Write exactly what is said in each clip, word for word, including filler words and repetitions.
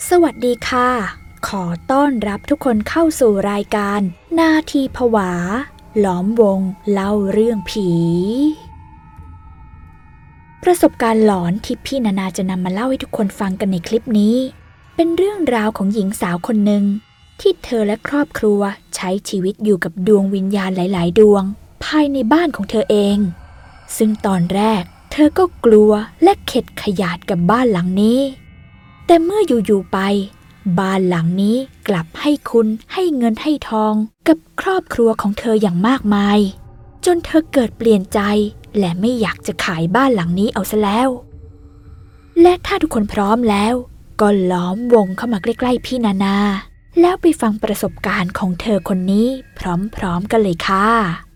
สวัสดีค่ะขอต้อนรับทุกคนเข้าสู่รายการนาทีผวาล้อมวงเล่าเรื่องผีประสบการณ์หลอนที่พี่นานาจะนำมาเล่าให้ทุกคนฟังกันในคลิปนี้เป็นเรื่องราวของหญิงสาวคนหนึ่งที่เธอและครอบครัวใช้ชีวิตอยู่กับดวงวิญญาณหลายๆดวงภายในบ้านของเธอเองซึ่งตอนแรกเธอก็กลัวและเข็ดขยาดกับบ้านหลังนี้แต่เมื่ออยู่ๆไปบ้านหลังนี้กลับให้คุณให้เงินให้ทองกับครอบครัวของเธออย่างมากมายจนเธอเกิดเปลี่ยนใจและไม่อยากจะขายบ้านหลังนี้เอาซะแล้วและถ้าทุกคนพร้อมแล้วก็ล้อมวงเข้ามาใกล้ๆพี่นานาแล้วไปฟังประสบการณ์ของเธอคนนี้พร้อมๆกันเลยค่ะ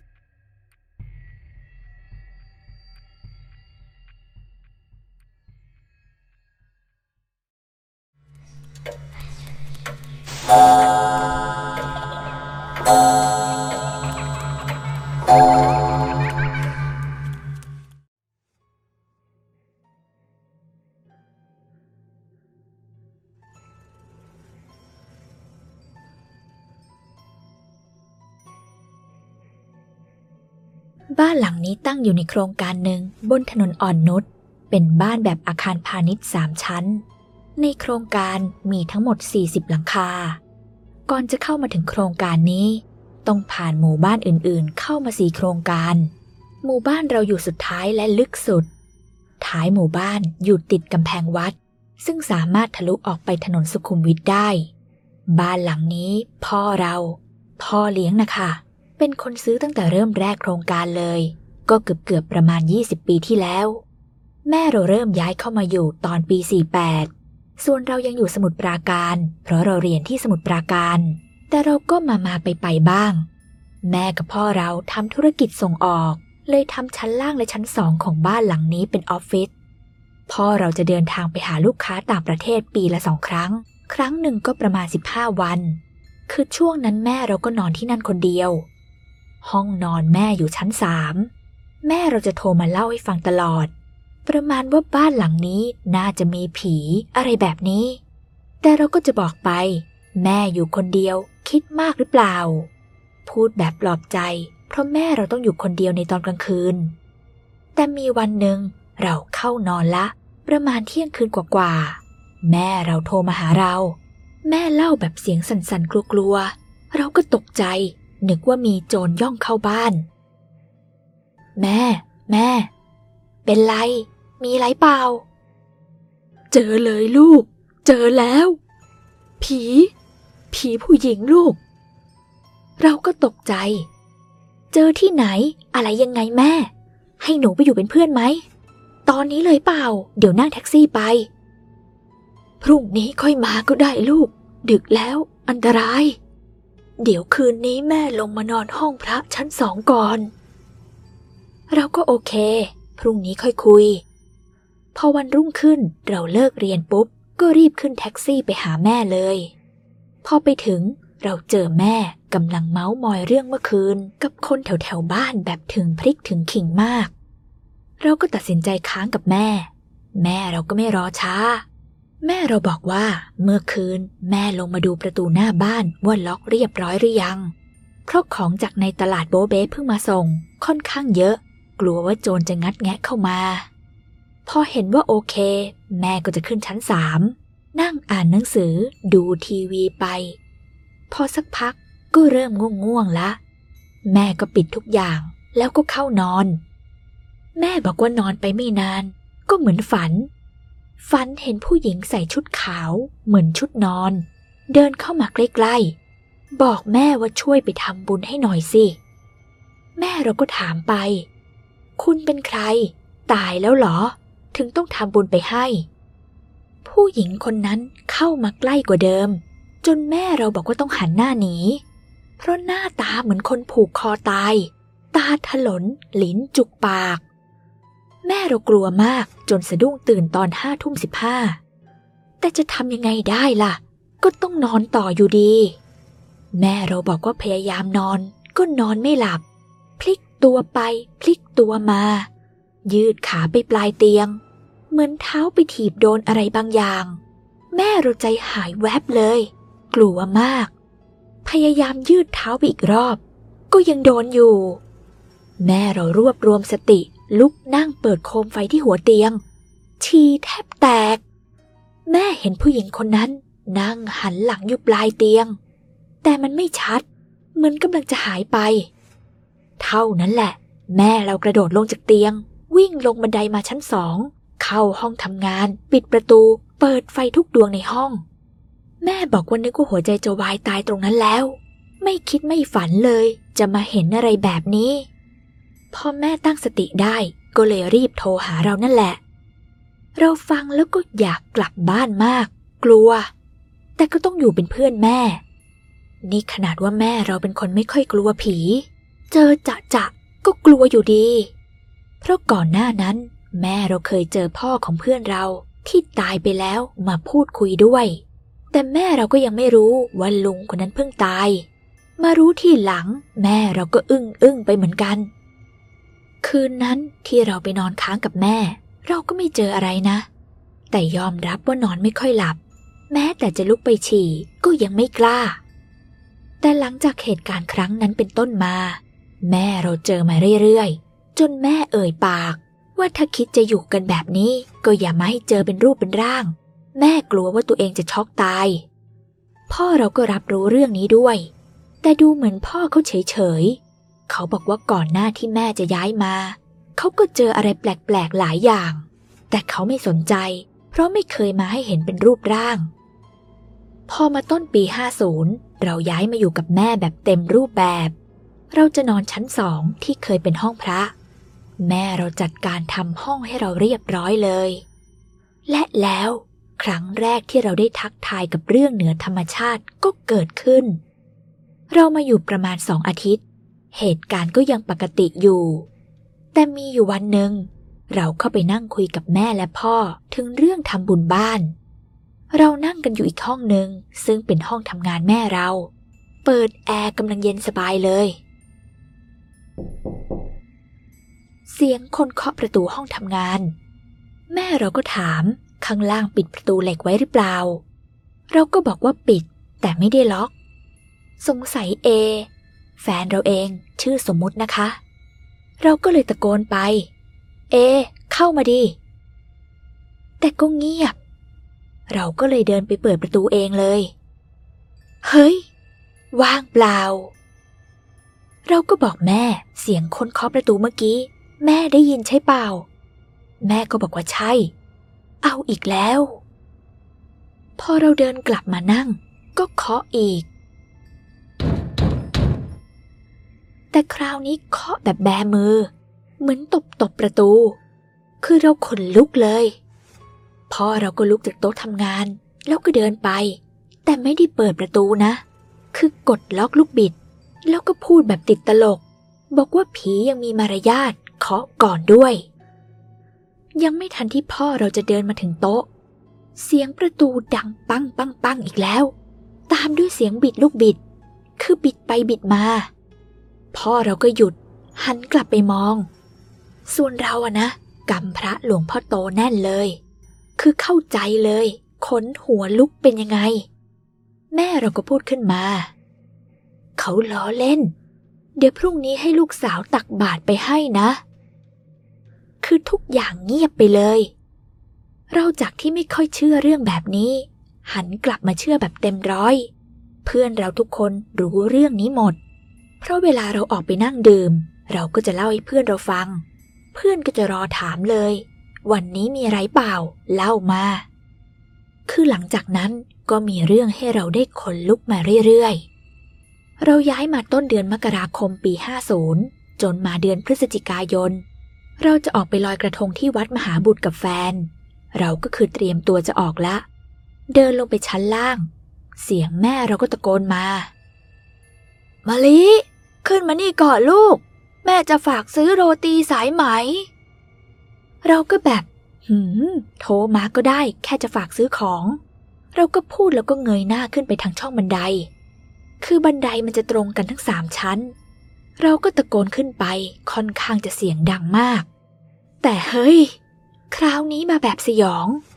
บ้านหลังนี้ตั้งอยู่ในโครงการหนึ่งบนถนนอ่อนนุชเป็นบ้านแบบอาคารพาณิชย์สามชั้นในโครงการมีทั้งหมดสี่สิบหลังคาก่อนจะเข้ามาถึงโครงการนี้ต้องผ่านหมู่บ้านอื่นๆเข้ามาสี่โครงการหมู่บ้านเราอยู่สุดท้ายและลึกสุดท้ายหมู่บ้านอยู่ติดกำแพงวัดซึ่งสามารถทะลุออกไปถนนสุขุมวิทได้บ้านหลังนี้พ่อเราพ่อเลี้ยงนะคะเป็นคนซื้อตั้งแต่เริ่มแรกโครงการเลยก็เกือบเกือบประมาณยี่สิบปีที่แล้วแม่เราเริ่มย้ายเข้ามาอยู่ตอนปีสี่สิบแปดส่วนเรายังอยู่สมุทรปราการเพราะเราเรียนที่สมุทรปราการแต่เราก็มามาไปไปบ้างแม่กับพ่อเราทำธุรกิจส่งออกเลยทำชั้นล่างและชั้นสองของบ้านหลังนี้เป็นออฟฟิศพ่อเราจะเดินทางไปหาลูกค้าต่างประเทศปีละสองครั้งครั้งหนึ่งก็ประมาณสิบห้าวันคือช่วงนั้นแม่เราก็นอนที่นั่นคนเดียวห้องนอนแม่อยู่ชั้นสามแม่เราจะโทรมาเล่าให้ฟังตลอดประมาณว่าบ้านหลังนี้น่าจะมีผีอะไรแบบนี้แต่เราก็จะบอกไปแม่อยู่คนเดียวคิดมากหรือเปล่าพูดแบบปลอบใจเพราะแม่เราต้องอยู่คนเดียวในตอนกลางคืนแต่มีวันหนึ่งเราเข้านอนละประมาณเที่ยงคืนกว่าๆแม่เราโทรมาหาเราแม่เล่าแบบเสียงสั่นๆกลัวๆเราก็ตกใจนึกว่ามีโจรย่องเข้าบ้านแม่แม่เป็นไรมีไรเปล่าเจอเลยลูกเจอแล้วผีผีผู้หญิงลูกเราก็ตกใจเจอที่ไหนอะไรยังไงแม่ให้หนูไปอยู่เป็นเพื่อนไหมตอนนี้เลยเปล่าเดี๋ยวนั่งแท็กซี่ไปพรุ่งนี้ค่อยมาก็ได้ลูกดึกแล้วอันตรายเดี๋ยวคืนนี้แม่ลงมานอนห้องพระชั้นสองก่อนเราก็โอเคพรุ่งนี้ค่อยคุยพอวันรุ่งขึ้นเราเลิกเรียนปุ๊บก็รีบขึ้นแท็กซี่ไปหาแม่เลยพอไปถึงเราเจอแม่กำลังเม้ามอยเรื่องเมื่อคืนกับคนแถวแถวบ้านแบบถึงพริกถึงขิงมากเราก็ตัดสินใจค้างกับแม่แม่เราก็ไม่รอช้าแม่เราบอกว่าเมื่อคืนแม่ลงมาดูประตูหน้าบ้านว่าล็อกเรียบร้อยหรือยังเพราะของจากในตลาดโบเบ้เพิ่งมาส่งค่อนข้างเยอะกลัวว่าโจรจะงัดแงะเข้ามาพอเห็นว่าโอเคแม่ก็จะขึ้นชั้นสามนั่งอ่านหนังสือดูทีวีไปพอสักพักก็เริ่มง่วงๆละแม่ก็ปิดทุกอย่างแล้วก็เข้านอนแม่บอกว่านอนไปไม่นานก็เหมือนฝันฝันเห็นผู้หญิงใส่ชุดขาวเหมือนชุดนอนเดินเข้ามาใกล้ๆบอกแม่ว่าช่วยไปทำบุญให้หน่อยสิแม่เราก็ถามไปคุณเป็นใครตายแล้วเหรอถึงต้องทำบุญไปให้ผู้หญิงคนนั้นเข้ามาใกล้กว่าเดิมจนแม่เราบอกว่าต้องหันหน้าหนีเพราะหน้าตาเหมือนคนผูกคอตายตาถลนลิ้นจุกปากแม่เรากลัวมากจนสะดุ้งตื่นตอนห้าทุ่มสิบห้าแต่จะทำยังไงได้ล่ะก็ต้องนอนต่ออยู่ดีแม่เราบอกว่าพยายามนอนก็นอนไม่หลับพลิกตัวไปพลิกตัวมายืดขาไปปลายเตียงเหมือนเท้าไปถีบโดนอะไรบางอย่างแม่เราใจหายแวบเลยกลัวมากพยายามยืดเท้าไปอีกรอบก็ยังโดนอยู่แม่เรารวบรวมสติลุกนั่งเปิดโคมไฟที่หัวเตียงฉี่แทบแตกแม่เห็นผู้หญิงคนนั้นนั่งหันหลังอยู่ปลายเตียงแต่มันไม่ชัดเหมือนกำลังจะหายไปเท่านั้นแหละแม่เรากระโดดลงจากเตียงวิ่งลงบันไดมาชั้นสองเข้าห้องทำงานปิดประตูเปิดไฟทุกดวงในห้องแม่บอกว่านึกว่าหัวใจจะวายตายตรงนั้นแล้วไม่คิดไม่ฝันเลยจะมาเห็นอะไรแบบนี้พอแม่ตั้งสติได้ก็เลยรีบโทรหาเรานั่นแหละเราฟังแล้วก็อยากกลับบ้านมากกลัวแต่ก็ต้องอยู่เป็นเพื่อนแม่นี่ขนาดว่าแม่เราเป็นคนไม่ค่อยกลัวผีเจอจะจะก็กลัวอยู่ดีเพราะก่อนหน้านั้นแม่เราเคยเจอพ่อของเพื่อนเราที่ตายไปแล้วมาพูดคุยด้วยแต่แม่เราก็ยังไม่รู้ว่าลุงคนนั้นเพิ่งตายมารู้ทีหลังแม่เราก็อึ้งอึ้งไปเหมือนกันคืนนั้นที่เราไปนอนค้างกับแม่เราก็ไม่เจออะไรนะแต่ยอมรับว่านอนไม่ค่อยหลับแม้แต่จะลุกไปฉี่ก็ยังไม่กล้าแต่หลังจากเหตุการณ์ครั้งนั้นเป็นต้นมาแม่เราเจอมาเรื่อยๆจนแม่เอ่ยปากว่าถ้าคิดจะอยู่กันแบบนี้ก็อย่ามาให้เจอเป็นรูปเป็นร่างแม่กลัวว่าตัวเองจะช็อกตายพ่อเราก็รับรู้เรื่องนี้ด้วยแต่ดูเหมือนพ่อเขาเฉยๆเขาบอกว่าก่อนหน้าที่แม่จะย้ายมาเขาก็เจออะไรแปลกๆหลายอย่างแต่เขาไม่สนใจเพราะไม่เคยมาให้เห็นเป็นรูปร่างพอมาต้นปีห้าสิบเราย้ายมาอยู่กับแม่แบบเต็มรูปแบบเราจะนอนชั้นสองที่เคยเป็นห้องพระแม่เราจัดการทำห้องให้เราเรียบร้อยเลยและแล้วครั้งแรกที่เราได้ทักทายกับเรื่องเหนือธรรมชาติก็เกิดขึ้นเรามาอยู่ประมาณสองอาทิตย์เหตุการณ์ก็ยังปกติอยู่แต่มีอยู่วันหนึ่งเราเข้าไปนั่งคุยกับแม่และพ่อถึงเรื่องทำบุญบ้านเรานั่งกันอยู่อีกห้องหนึ่งซึ่งเป็นห้องทำงานแม่เราเปิดแอร์กำลังเย็นสบายเลยเสียงคนเคาะประตูห้องทำงานแม่เราก็ถามข้างล่างปิดประตูเหล็กไว้หรือเปล่าเราก็บอกว่าปิดแต่ไม่ได้ล็อกสงสัยเอแฟนเราเองชื่อสมมุตินะคะเราก็เลยตะโกนไปเอเข้ามาดิแต่ก็เงียบเราก็เลยเดินไปเปิดประตูเองเลยเฮ้ยว่างเปล่าเราก็บอกแม่เสียงคนเคาะประตูเมื่อกี้แม่ได้ยินใช่เปล่าแม่ก็บอกว่าใช่เอาอีกแล้วพอเราเดินกลับมานั่งก็เคาะอีกแต่คราวนี้เคาะแบบแบมือเหมือนตบตบประตูคือเราขนลุกเลยพ่อเราก็ลุกจากโต๊ะทำงานแล้วก็เดินไปแต่ไม่ได้เปิดประตูนะคือกดล็อกลูกบิดแล้วก็พูดแบบติดตลกบอกว่าผียังมีมารยาทเคาะก่อนด้วยยังไม่ทันที่พ่อเราจะเดินมาถึงโต๊ะเสียงประตูดังปังปังปังอีกแล้วตามด้วยเสียงบิดลูกบิดคือบิดไปบิดมาพ่อเราก็หยุดหันกลับไปมองส่วนเราอะนะกำพระหลวงพ่อโตแน่นเลยคือเข้าใจเลยขนหัวลุกเป็นยังไงแม่เราก็พูดขึ้นมาเขาล้อเล่นเดี๋ยวพรุ่งนี้ให้ลูกสาวตักบาตรไปให้นะคือทุกอย่างเงียบไปเลยเราจากที่ไม่ค่อยเชื่อเรื่องแบบนี้หันกลับมาเชื่อแบบเต็มร้อยเพื่อนเราทุกคนรู้เรื่องนี้หมดเพราะเวลาเราออกไปนั่งดื่มเราก็จะเล่าให้เพื่อนเราฟังเพื่อนก็จะรอถามเลยวันนี้มีอะไรเปล่าเล่ามาคือหลังจากนั้นก็มีเรื่องให้เราได้ขนลุกมาเรื่อยๆเราย้ายมาต้นเดือนมกราคมปีห้าสิบจนมาเดือนพฤศจิกายนเราจะออกไปลอยกระทงที่วัดมหาบุตรกับแฟนเราก็คือเตรียมตัวจะออกละเดินลงไปชั้นล่างเสียงแม่เราก็ตะโกนมามะลิขึ้นมานี่ก่อนลูกแม่จะฝากซื้อโรตีสายไหมเราก็แบบหืมโทรมาก็ได้แค่จะฝากซื้อของเราก็พูดแล้วก็เงยหน้าขึ้นไปทางช่องบันไดคือบันไดมันจะตรงกันทั้งสามชั้นเราก็ตะโกนขึ้นไปค่อนข้างจะเสียงดังมากแต่เฮ้ยคราวนี้มาแบบสยอง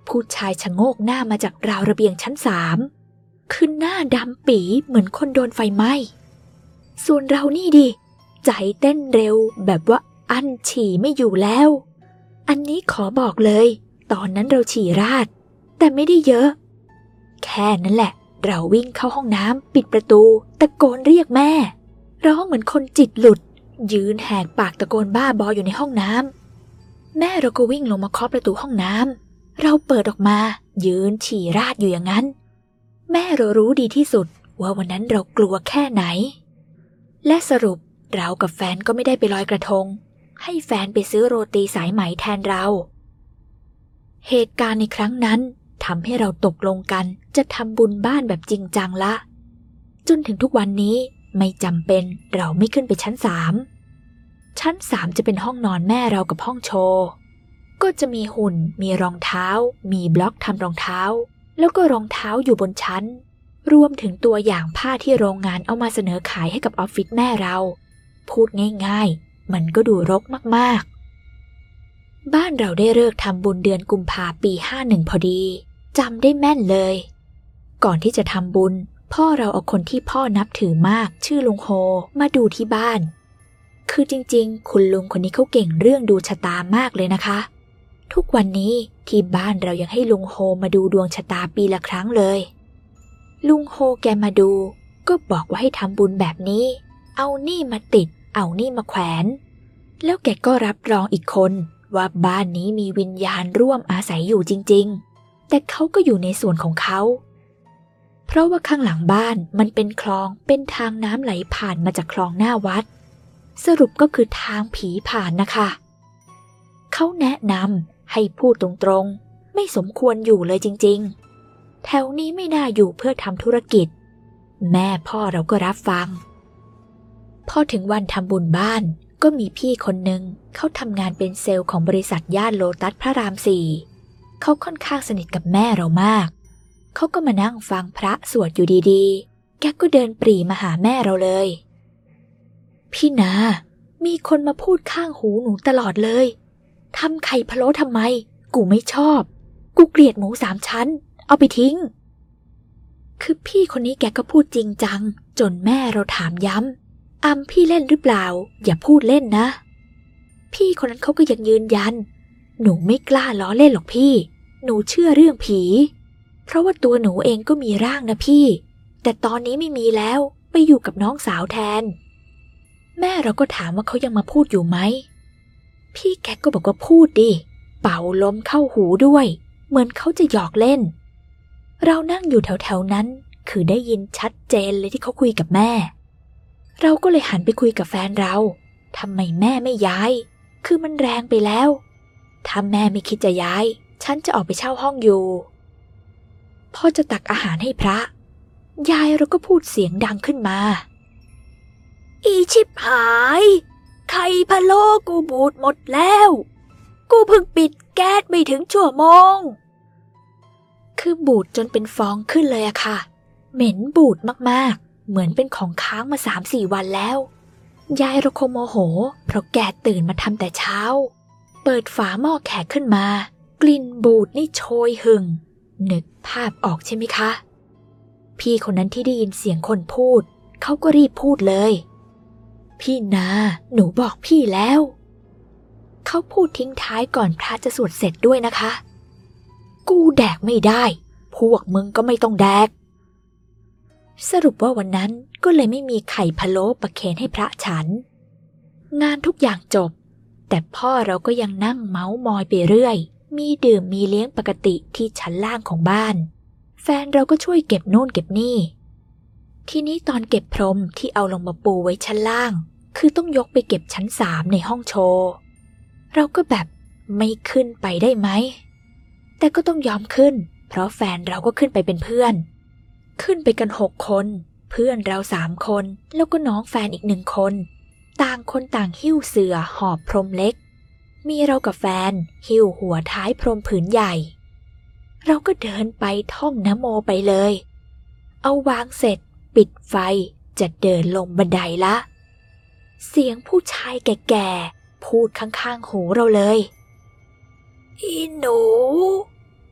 ผู้ชายชะโงกหน้ามาจากราวระเบียงชั้นสามคือหน้าดำปี๋เหมือนคนโดนไฟไหม้ส่วนเรานี่ดิใจเต้นเร็วแบบว่าอั้นฉี่ไม่อยู่แล้วอันนี้ขอบอกเลยตอนนั้นเราฉี่ราดแต่ไม่ได้เยอะแค่นั้นแหละเราวิ่งเข้าห้องน้ำปิดประตูตะโกนเรียกแม่ร้องเหมือนคนจิตหลุดยืนแหกปากตะโกนบ้าบออยู่ในห้องน้ำแม่เราก็วิ่งลงมาเคาะประตูห้องน้ำเราเปิดออกมายืนฉี่ราดอยู่อย่างนั้นแม่เรารู้ดีที่สุดว่าวันนั้นเรากลัวแค่ไหนและสรุปเรากับแฟนก็ไม่ได้ไปลอยกระทงให้แฟนไปซื้อโรตีสายไหมแทนเราเหตุการณ์ในครั้งนั้นทำให้เราตกลงกันจะทำบุญบ้านแบบจริงจังละจนถึงทุกวันนี้ไม่จำเป็นเราไม่ขึ้นไปชั้นสามชั้นสามจะเป็นห้องนอนแม่เรากับห้องโชว์ก็จะมีหุ่นมีรองเท้ามีบล็อกทำรองเท้าแล้วก็รองเท้าอยู่บนชั้นรวมถึงตัวอย่างผ้าที่โรงงานเอามาเสนอขายให้กับออฟฟิศแม่เราพูดง่ายๆมันก็ดูรกมากๆบ้านเราได้เลิกทำบุญเดือนกุมภาปีห้าสิบเอ็ดพอดีจำได้แม่นเลยก่อนที่จะทำบุญพ่อเราเอาคนที่พ่อนับถือมากชื่อลุงโฮมาดูที่บ้านคือจริงๆคุณลุงคนนี้เขาเก่งเรื่องดูชะตามากเลยนะคะทุกวันนี้ที่บ้านเรายังให้ลุงโฮมาดูดวงชะตาปีละครั้งเลยลุงโฮแกมาดูก็บอกว่าให้ทำบุญแบบนี้เอานี่มาติดเอานี่มาแขวนแล้วแกก็รับรองอีกคนว่าบ้านนี้มีวิญญาณร่วมอาศัยอยู่จริงๆแต่เขาก็อยู่ในส่วนของเขาเพราะว่าข้างหลังบ้านมันเป็นคลองเป็นทางน้ำไหลผ่านมาจากคลองหน้าวัดสรุปก็คือทางผีผ่านนะคะเขาแนะนำให้พูดตรงๆไม่สมควรอยู่เลยจริงๆแถวนี้ไม่น่าอยู่เพื่อทำธุรกิจแม่พ่อเราก็รับฟังพอถึงวันทำบุญบ้านก็มีพี่คนหนึ่งเขาทำงานเป็นเซลล์ของบริษัทย่านโลตัสพระรามสี่เขาค่อนข้างสนิทกับแม่เรามากเขาก็มานั่งฟังพระสวดอยู่ดีๆแกก็เดินปรีมาหาแม่เราเลยพี่นามีคนมาพูดข้างหูหนูตลอดเลยทำไข่พะโล้ทำไมกูไม่ชอบกูเกลียดหมูสามชั้นเอาไปทิ้งคือพี่คนนี้แกก็พูดจริงจังจนแม่เราถามย้ำอำพี่เล่นหรือเปล่าอย่าพูดเล่นนะพี่คนนั้นเขาก็ยังยืนยันหนูไม่กล้าล้อเล่นหรอกพี่หนูเชื่อเรื่องผีเพราะว่าตัวหนูเองก็มีร่างนะพี่แต่ตอนนี้ไม่มีแล้วไปอยู่กับน้องสาวแทนแม่เราก็ถามว่าเขายังมาพูดอยู่ไหมพี่แกก็บอกว่าพูดดิเป่าลมเข้าหูด้วยเหมือนเขาจะหยอกเล่นเรานั่งอยู่แถวๆนั้นคือได้ยินชัดเจนเลยที่เขาคุยกับแม่เราก็เลยหันไปคุยกับแฟนเราทำไมแม่ไม่ย้ายคือมันแรงไปแล้วถ้าแม่ไม่คิดจะย้ายฉันจะออกไปเช่าห้องอยู่พอจะตักอาหารให้พระยายเราก็พูดเสียงดังขึ้นมาอีชิบหายไข่พะโล้กูบูดหมดแล้วกูเพิ่งปิดแก๊สไม่ถึงชั่วโมงคือบูดจนเป็นฟองขึ้นเลยอะค่ะเหม็นบูดมากๆเหมือนเป็นของค้างมา สามสี่ วันแล้วยายเราคงโมโหเพราะแกตื่นมาทำแต่เช้าเปิดฝาหม้อแขกขึ้นมากลิ่นบูดนี่โชยหึ่งนึกภาพออกใช่ไหมคะพี่คนนั้นที่ได้ยินเสียงคนพูดเขาก็รีบพูดเลยพี่นาหนูบอกพี่แล้วเขาพูดทิ้งท้ายก่อนพระจะสวดเสร็จด้วยนะคะกูแดกไม่ได้พวกมึงก็ไม่ต้องแดกสรุปว่าวันนั้นก็เลยไม่มีไข่พะโล้ประเคนให้พระฉันงานทุกอย่างจบแต่พ่อเราก็ยังนั่งเมาส์มอยไปเรื่อยมีดื่มมีเลี้ยงปกติที่ชั้นล่างของบ้านแฟนเราก็ช่วยเก็บโน่นเก็บนี่ทีนี้ตอนเก็บพรมที่เอาลงมาปูไว้ชั้นล่างคือต้องยกไปเก็บชั้นสามในห้องโชว์เราก็แบบไม่ขึ้นไปได้ไหมแต่ก็ต้องยอมขึ้นเพราะแฟนเราก็ขึ้นไปเป็นเพื่อนขึ้นไปกันหกคนเพื่อนเราสามคนแล้วก็น้องแฟนอีกหนึ่งคนต่างคนต่างหิ้วเสื่อหอบพรมเล็กมีเรากับแฟนหิ้วหัวท้ายพรมผืนใหญ่เราก็เดินไปท่องนะโมไปเลยเอาวางเสร็จปิดไฟจะเดินลงบันไดละเสียงผู้ชายแก่ๆพูดข้างๆหูเราเลยอีหนู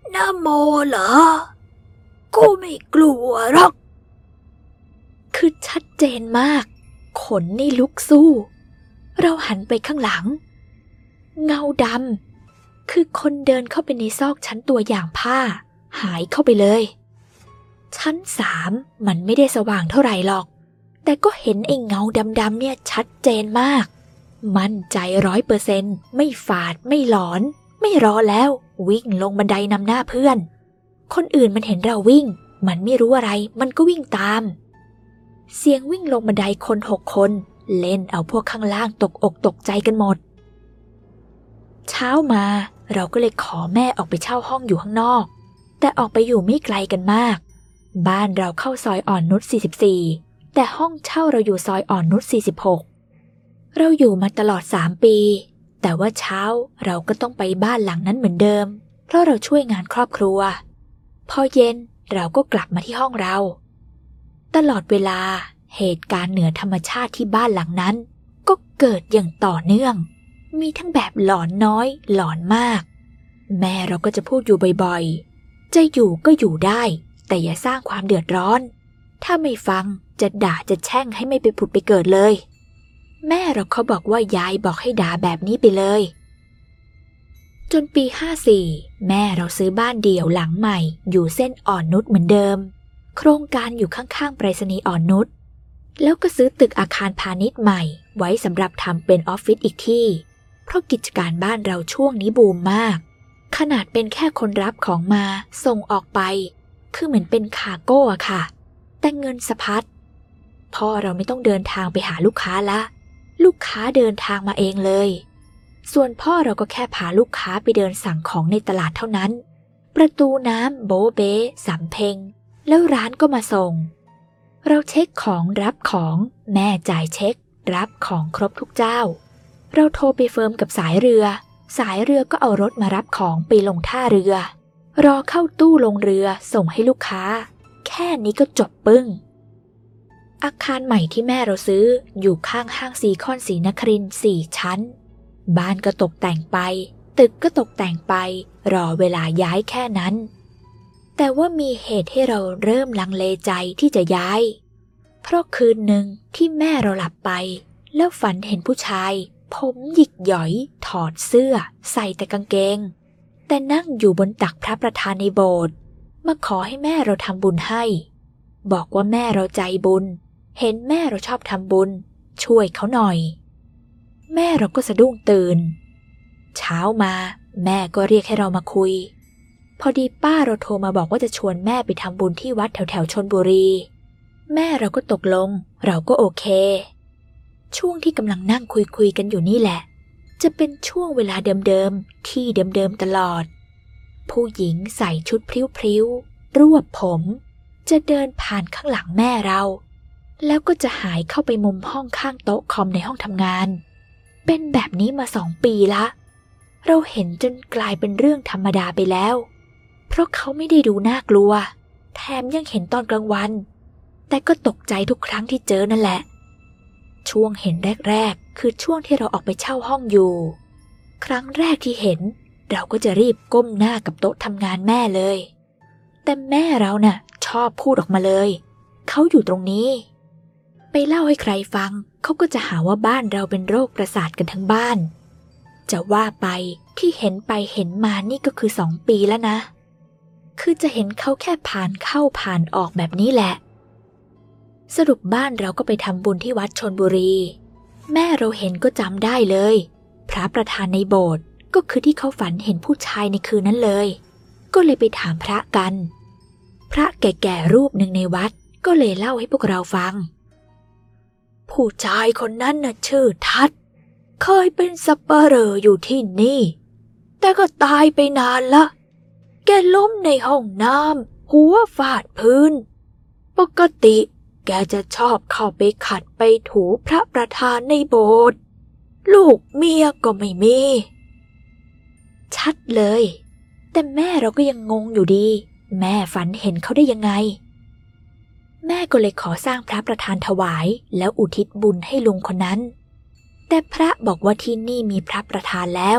นะโมเหรอกูไม่กลัวหรอกคือชัดเจนมากขนนี่ลุกสู้เราหันไปข้างหลังเงาดำคือคนเดินเข้าไปในซอกชั้นตัวอย่างผ้าหายเข้าไปเลยชั้นสามมันไม่ได้สว่างเท่าไหร่หรอกแต่ก็เห็นไอ้เงาดำๆเนี่ยชัดเจนมากมั่นใจร้อยเปอร์เซ็นต์ไม่ฝาดไม่หลอนไม่รอแล้ววิ่งลงบันไดนำหน้าเพื่อนคนอื่นมันเห็นเราวิ่งมันไม่รู้อะไรมันก็วิ่งตามเสียงวิ่งลงบันไดคนหกคนเล่นเอาพวกข้างล่างตกอกตกใจกันหมดเช้ามาเราก็เลยขอแม่ออกไปเช่าห้องอยู่ข้างนอกแต่ออกไปอยู่ไม่ไกลกันมากบ้านเราเข้าซอยอ่อนนุชสี่สิบสี่แต่ห้องเช่าเราอยู่ซอยอ่อนนุชสี่สิบหกเราอยู่มาตลอดสามปีแต่ว่าเช้าเราก็ต้องไปบ้านหลังนั้นเหมือนเดิมเพราะเราช่วยงานครอบครัวพอเย็นเราก็กลับมาที่ห้องเราตลอดเวลาเหตุการณ์เหนือธรรมชาติที่บ้านหลังนั้นก็เกิดอย่างต่อเนื่องมีทั้งแบบหลอนน้อยหลอนมากแม่เราก็จะพูดอยู่บ่อยๆจะอยู่ก็อยู่ได้แต่อย่าสร้างความเดือดร้อนถ้าไม่ฟังจะด่าจะแช่งให้ไม่ไปผุดไปเกิดเลยแม่เราเขาบอกว่ายายบอกให้ด่าแบบนี้ไปเลยจนปีห้าสี่แม่เราซื้อบ้านเดี่ยวหลังใหม่อยู่เส้นอ่อนนุชเหมือนเดิมโครงการอยู่ข้างๆไปรษณีย์อ่อนนุชแล้วก็ซื้อตึกอาคารพาณิชย์ใหม่ไว้สำหรับทำเป็นออฟฟิศอีกที่เพราะกิจการบ้านเราช่วงนี้บูมมากขนาดเป็นแค่คนรับของมาส่งออกไปคือเหมือนเป็นคาร์โก้อะค่ะแต่เงินสะพัดพ่อเราไม่ต้องเดินทางไปหาลูกค้าละลูกค้าเดินทางมาเองเลยส่วนพ่อเราก็แค่พาลูกค้าไปเดินสั่งของในตลาดเท่านั้นประตูน้ำโบเบ้สำเพ็งแล้วร้านก็มาส่งเราเช็คของรับของแม่จ่ายเช็ครับของครบทุกเจ้าเราโทรไปเฟิร์มกับสายเรือสายเรือก็เอารถมารับของไปลงท่าเรือรอเข้าตู้ลงเรือส่งให้ลูกค้าแค่นี้ก็จบปึ้งอาคารใหม่ที่แม่เราซื้ออยู่ข้างห้างซีคอนศรีนครินทร์สี่ชั้นบ้านก็ตกแต่งไปตึกก็ตกแต่งไปรอเวลาย้ายแค่นั้นแต่ว่ามีเหตุให้เราเริ่มลังเลใจที่จะย้ายเพราะคืนหนึ่งที่แม่เราหลับไปแล้วฝันเห็นผู้ชายผมหยิกหย่อยถอดเสื้อใส่แต่กางเกงแต่นั่งอยู่บนตักพระประธานในโบสถ์มาขอให้แม่เราทำบุญให้บอกว่าแม่เราใจบุญเห็นแม่เราชอบทำบุญช่วยเขาหน่อยแม่เราก็สะดุ้งตื่นเช้ามาแม่ก็เรียกให้เรามาคุยพอดีป้าเราโทรมาบอกว่าจะชวนแม่ไปทำบุญที่วัดแถวแถวชลบุรีแม่เราก็ตกลงเราก็โอเคช่วงที่กำลังนั่งคุยคุยกันอยู่นี่แหละจะเป็นช่วงเวลาเดิมๆที่เดิมๆตลอดผู้หญิงใส่ชุดพริ้วๆรวบผมจะเดินผ่านข้างหลังแม่เราแล้วก็จะหายเข้าไปมุมห้องข้างโต๊ะคอมในห้องทำงานเป็นแบบนี้มาสองปีละเราเห็นจนกลายเป็นเรื่องธรรมดาไปแล้วเพราะเขาไม่ได้ดูน่ากลัวแถมยังเห็นตอนกลางวันแต่ก็ตกใจทุกครั้งที่เจอนั่นแหละช่วงเห็นแรกๆคือช่วงที่เราออกไปเช่าห้องอยู่ครั้งแรกที่เห็นเราก็จะรีบก้มหน้ากับโต๊ะทำงานแม่เลยแต่แม่เราน่ะชอบพูดออกมาเลยเขาอยู่ตรงนี้ไปเล่าให้ใครฟังเขาก็จะหาว่าบ้านเราเป็นโรคประสาทกันทั้งบ้านจะว่าไปที่เห็นไปเห็นมานี่ก็คือสองปีแล้วนะคือจะเห็นเขาแค่ผ่านเข้าผ่านออกแบบนี้แหละสรุปบ้านเราก็ไปทำบุญที่วัดชลบุรีแม่เราเห็นก็จำได้เลยพระประธานในโบสถ์ก็คือที่เขาฝันเห็นผู้ชายในคืนนั้นเลยก็เลยไปถามพระกันพระแก่ๆรูปหนึ่งในวัดก็เลยเล่าให้พวกเราฟังผู้ชายคนนั้นน่ะชื่อทัดเคยเป็นสัปเหร่ออยู่ที่นี่แต่ก็ตายไปนานละแกล้มในห้องน้ำหัวฟาดพื้นปกติแกจะชอบเข้าไปขัดไปถูพระประธานในโบสถ์ลูกเมียก็ไม่มีชัดเลยแต่แม่เราก็ยังงงอยู่ดีแม่ฝันเห็นเขาได้ยังไงแม่ก็เลยขอสร้างพระประธานถวายแล้วอุทิศบุญให้ลุงคนนั้นแต่พระบอกว่าที่นี่มีพระประธานแล้ว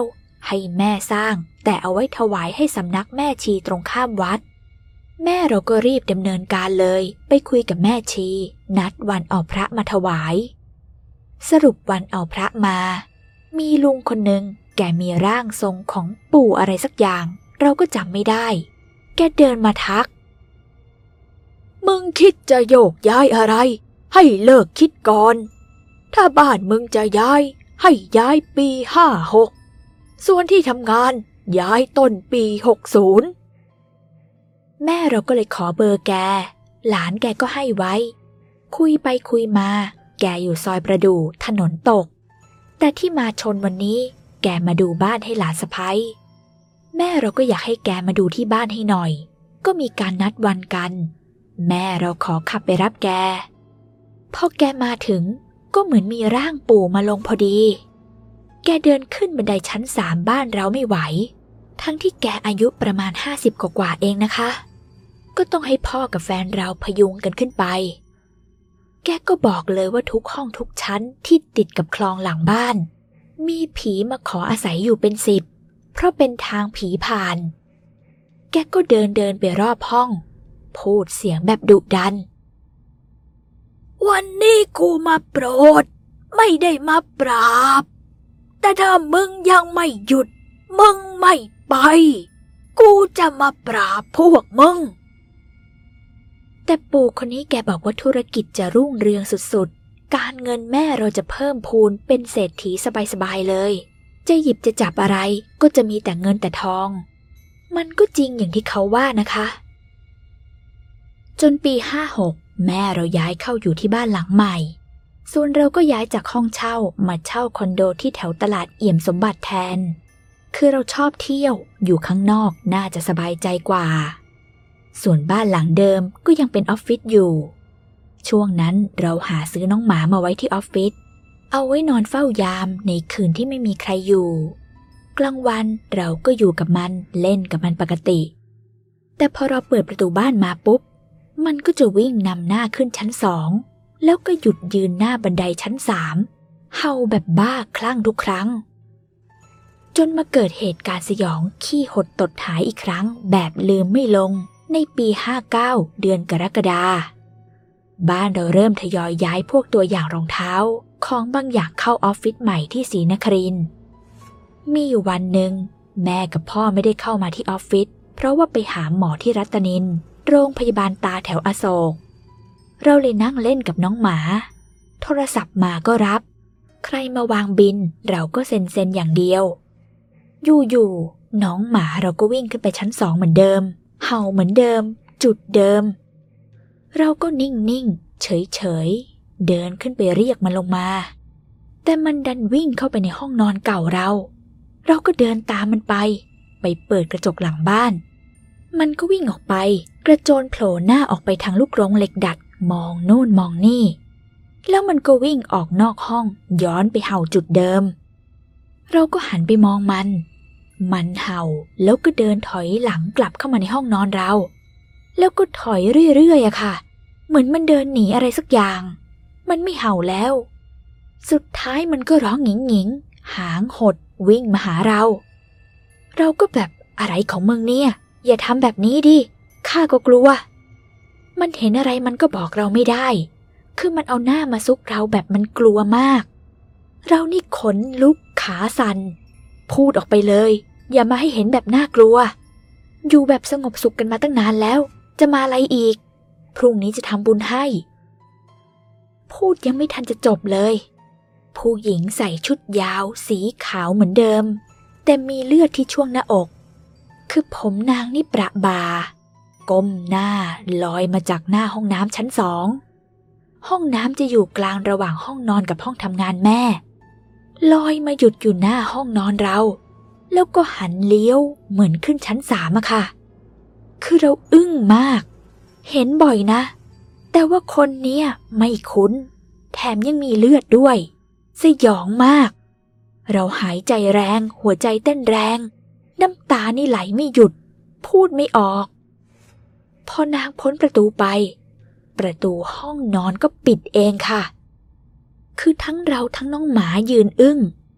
ให้แม่สร้างแต่เอาไว้ถวายให้สำนักแม่ชีตรงข้ามวัดแม่เราก็รีบดำเนินการเลยไปคุยกับแม่ชีนัดวันเอาพระมาถวายสรุปวันเอาพระมามีลุงคนหนึ่งแกมีร่างทรงของปู่อะไรสักอย่างเราก็จำไม่ได้แกเดินมาทักมึงคิดจะโยกย้ายอะไรให้เลิกคิดก่อนถ้าบ้านมึงจะย้ายให้ย้ายปีห้าหกส่วนที่ทำงานย้ายต้นปีหกศูนย์แม่เราก็เลยขอเบอร์แกหลานแกก็ให้ไว้คุยไปคุยมาแกอยู่ซอยประดู่ถนนตกแต่ที่มาชนวันนี้แกมาดูบ้านให้หลานสะใภ้แม่เราก็อยากให้แกมาดูที่บ้านให้หน่อยก็มีการนัดวันกันแม่เราขอขับไปรับแกพอแกมาถึงก็เหมือนมีร่างปู่มาลงพอดีแกเดินขึ้นบันไดชั้นสามบ้านเราไม่ไหวทั้งที่แกอายุประมาณห้าสิบกว่าๆเองนะคะก็ต้องให้พ่อกับแฟนเราพยุงกันขึ้นไปแกก็บอกเลยว่าทุกห้องทุกชั้นที่ติดกับคลองหลังบ้านมีผีมาขออาศัยอยู่เป็นสิบเพราะเป็นทางผีผ่านแกก็เดินเดินไปรอบห้องพูดเสียงแบบดุดันวันนี้กูมาโปรดไม่ได้มาปราบแต่ถ้ามึงยังไม่หยุดมึงไม่ไปกูจะมาปราบพวกมึงแต่ปู่คนนี้แกบอกว่าธุรกิจจะรุ่งเรืองสุดๆการเงินแม่เราจะเพิ่มพูนเป็นเศรษฐีสบายๆเลยจะหยิบจะจับอะไรก็จะมีแต่เงินแต่ทองมันก็จริงอย่างที่เขาว่านะคะจนปีห้าหกแม่เราย้ายเข้าอยู่ที่บ้านหลังใหม่ส่วนเราก็ย้ายจากห้องเช่ามาเช่าคอนโดที่แถวตลาดเอี่ยมสมบัติแทนคือเราชอบเที่ยวอยู่ข้างนอกน่าจะสบายใจกว่าส่วนบ้านหลังเดิมก็ยังเป็นออฟฟิศอยู่ช่วงนั้นเราหาซื้อน้องหมามาไว้ที่ออฟฟิศเอาไว้นอนเฝ้ายามในคืนที่ไม่มีใครอยู่กลางวันเราก็อยู่กับมันเล่นกับมันปกติแต่พอเราเปิดประตูบ้านมาปุ๊บมันก็จะวิ่งนำหน้าขึ้นชั้นสองแล้วก็หยุดยืนหน้าบันไดชั้นสามเห่าแบบบ้าคลั่งทุกครั้งจนมาเกิดเหตุการณ์สยองขี้หดตดหายอีกครั้งแบบลืมไม่ลงในปีห้าเก้าเดือนกรกฎาคมบ้านเราเริ่มทยอยย้ายพวกตัวอย่างรองเท้าของบางอย่างเข้าออฟฟิศใหม่ที่ศรีนครินทร์มีอยู่วันหนึ่งแม่กับพ่อไม่ได้เข้ามาที่ออฟฟิศเพราะว่าไปหาหมอที่รัตนินโรงพยาบาลตาแถวอโศกเราเลยนั่งเล่นกับน้องหมาโทรศัพท์มาก็รับใครมาวางบินเราก็เซ็นเซ็นอย่างเดียวอยู่ๆน้องหมาเราก็วิ่งขึ้นไปชั้นสองเหมือนเดิมเห่าเหมือนเดิมจุดเดิมเราก็นิ่งๆเฉยๆเดินขึ้นไปเรียกมันลงมาแต่มันดันวิ่งเข้าไปในห้องนอนเก่าเราเราก็เดินตามมันไปไปเปิดกระจกหลังบ้านมันก็วิ่งออกไปกระโจนโผล่หน้าออกไปทางลูกกรงเหล็กดัดมองโน่นมองนี่แล้วมันก็วิ่งออกนอกห้องย้อนไปเห่าจุดเดิมเราก็หันไปมองมันมันเห่าแล้วก็เดินถอยหลังกลับเข้ามาในห้องนอนเราแล้วก็ถอยเรื่อยๆอะค่ะเหมือนมันเดินหนีอะไรสักอย่างมันไม่เห่าแล้วสุดท้ายมันก็ร้องหงิงๆหางหดวิ่งมาหาเราเราก็แบบอะไรของมึงเนี่ยอย่าทำแบบนี้ดิข้าก็กลัวมันเห็นอะไรมันก็บอกเราไม่ได้คือมันเอาหน้ามาซุกเราแบบมันกลัวมากเรานี่ขนลุกขาสั่นพูดออกไปเลยอย่ามาให้เห็นแบบน่ากลัวอยู่แบบสงบสุขกันมาตั้งนานแล้วจะมาอะไรอีกพรุ่งนี้จะทำบุญให้พูดยังไม่ทันจะจบเลยผู้หญิงใส่ชุดยาวสีขาวเหมือนเดิมแต่มีเลือดที่ช่วงหน้าอกคือผมนางนี่ประบาก้มหน้าลอยมาจากหน้าห้องน้ำชั้นสองห้องน้ำจะอยู่กลางระหว่างห้องนอนกับห้องทำงานแม่ลอยมาหยุดอยู่หน้าห้องนอนเราแล้วก็หันเลี้ยวเหมือนขึ้นชั้นสามอะค่ะคือเราอึ้งมากเห็นบ่อยนะแต่ว่าคนเนี้ยไม่คุ้นแถมยังมีเลือดด้วยสยองมากเราหายใจแรงหัวใจเต้นแรงน้ำตานี่ไหลไม่หยุดพูดไม่ออกพอนางพ้นประตูไปประตูห้องนอนก็ปิดเองค่ะคือทั้งเราทั้งน้องหมายืนอึ้ง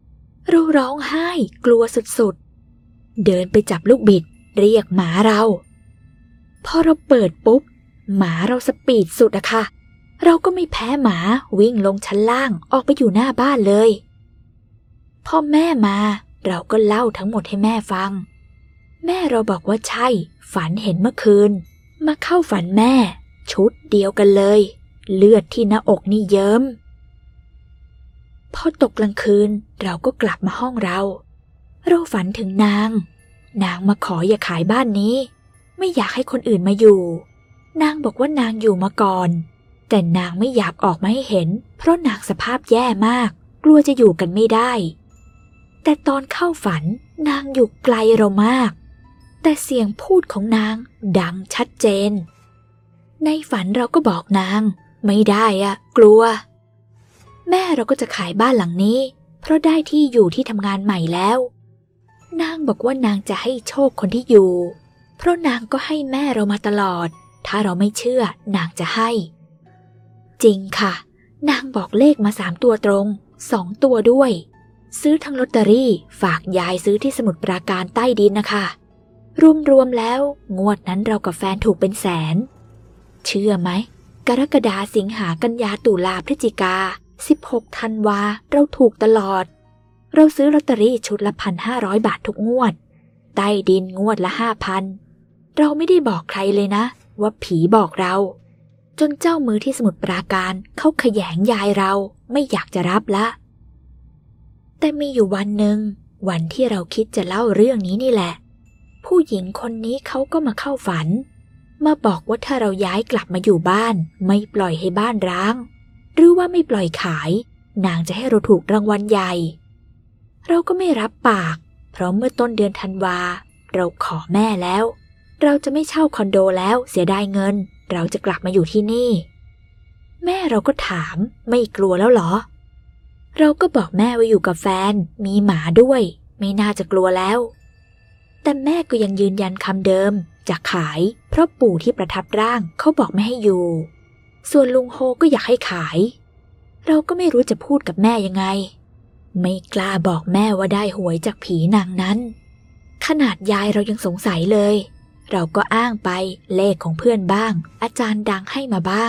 เราร้องไห้กลัวสุดๆเดินไปจับลูกบิดเรียกหมาเราพอเราเปิดปุ๊บหมาเราสปีดสุดอะค่ะเราก็ไม่แพ้หมาวิ่งลงชั้นล่างออกไปอยู่หน้าบ้านเลยพอแม่มาเราก็เล่าทั้งหมดให้แม่ฟังแม่เราบอกว่าใช่ฝันเห็นเมื่อคืนมาเข้าฝันแม่ชุดเดียวกันเลยเลือดที่หน้าอกนี่เยิ้มพอตกกลางคืนเราก็กลับมาห้องเราเราฝันถึงนางนางมาขออย่าขายบ้านนี้ไม่อยากให้คนอื่นมาอยู่นางบอกว่านางอยู่มาก่อนแต่นางไม่อยากออกมาให้เห็นเพราะนางสภาพแย่มากกลัวจะอยู่กันไม่ได้แต่ตอนเข้าฝันนางอยู่ไกลเรามากแต่เสียงพูดของนางดังชัดเจนในฝันเราก็บอกนางไม่ได้อะกลัวแม่เราก็จะขายบ้านหลังนี้เพราะได้ที่อยู่ที่ทำงานใหม่แล้วนางบอกว่านางจะให้โชคคนที่อยู่เพราะนางก็ให้แม่เรามาตลอดถ้าเราไม่เชื่อนางจะให้จริงค่ะนางบอกเลขมาสามตัวตรงสองตัวด้วยซื้อทั้งลอตเตอรี่ฝากยายซื้อที่สมุทรปราการใต้ดินนะคะรวมๆแล้วงวดนั้นเรากับแฟนถูกเป็นแสนเชื่อไหมกรกฎาสิงหากันยาตุลาพฤศจิกาสิบหกธันวาเราถูกตลอดเราซื้อลอตเตอรี่ชุดละพันห้าร้อยบาททุกงวดใต้ดินงวดละห้าพันเราไม่ได้บอกใครเลยนะว่าผีบอกเราจนเจ้ามือที่สมุทรปราการเขาขยงยายเราไม่อยากจะรับละแต่มีอยู่วันหนึ่งวันที่เราคิดจะเล่าเรื่องนี้นี่แหละผู้หญิงคนนี้เขาก็มาเข้าฝันมาบอกว่าถ้าเราย้ายกลับมาอยู่บ้านไม่ปล่อยให้บ้านร้างหรือว่าไม่ปล่อยขายนางจะให้เราถูกรางวัลใหญ่เราก็ไม่รับปากเพราะเมื่อต้นเดือนธันวาเราขอแม่แล้วเราจะไม่เช่าคอนโดแล้วเสียดายเงินเราจะกลับมาอยู่ที่นี่แม่เราก็ถามไม่กลัวแล้วเหรอเราก็บอกแม่ว่าอยู่กับแฟนมีหมาด้วยไม่น่าจะกลัวแล้วแต่แม่ก็ยังยืนยันคำเดิมจะขายเพราะปู่ที่ประทับร่างเขาบอกไม่ให้อยู่ส่วนลุงโฮก็อยากให้ขายเราก็ไม่รู้จะพูดกับแม่ยังไงไม่กล้าบอกแม่ว่าได้หวยจากผีนางนั้นขนาดยายเรายังสงสัยเลยเราก็อ้างไปเลขของเพื่อนบ้างอาจารย์ดังให้มาบ้าง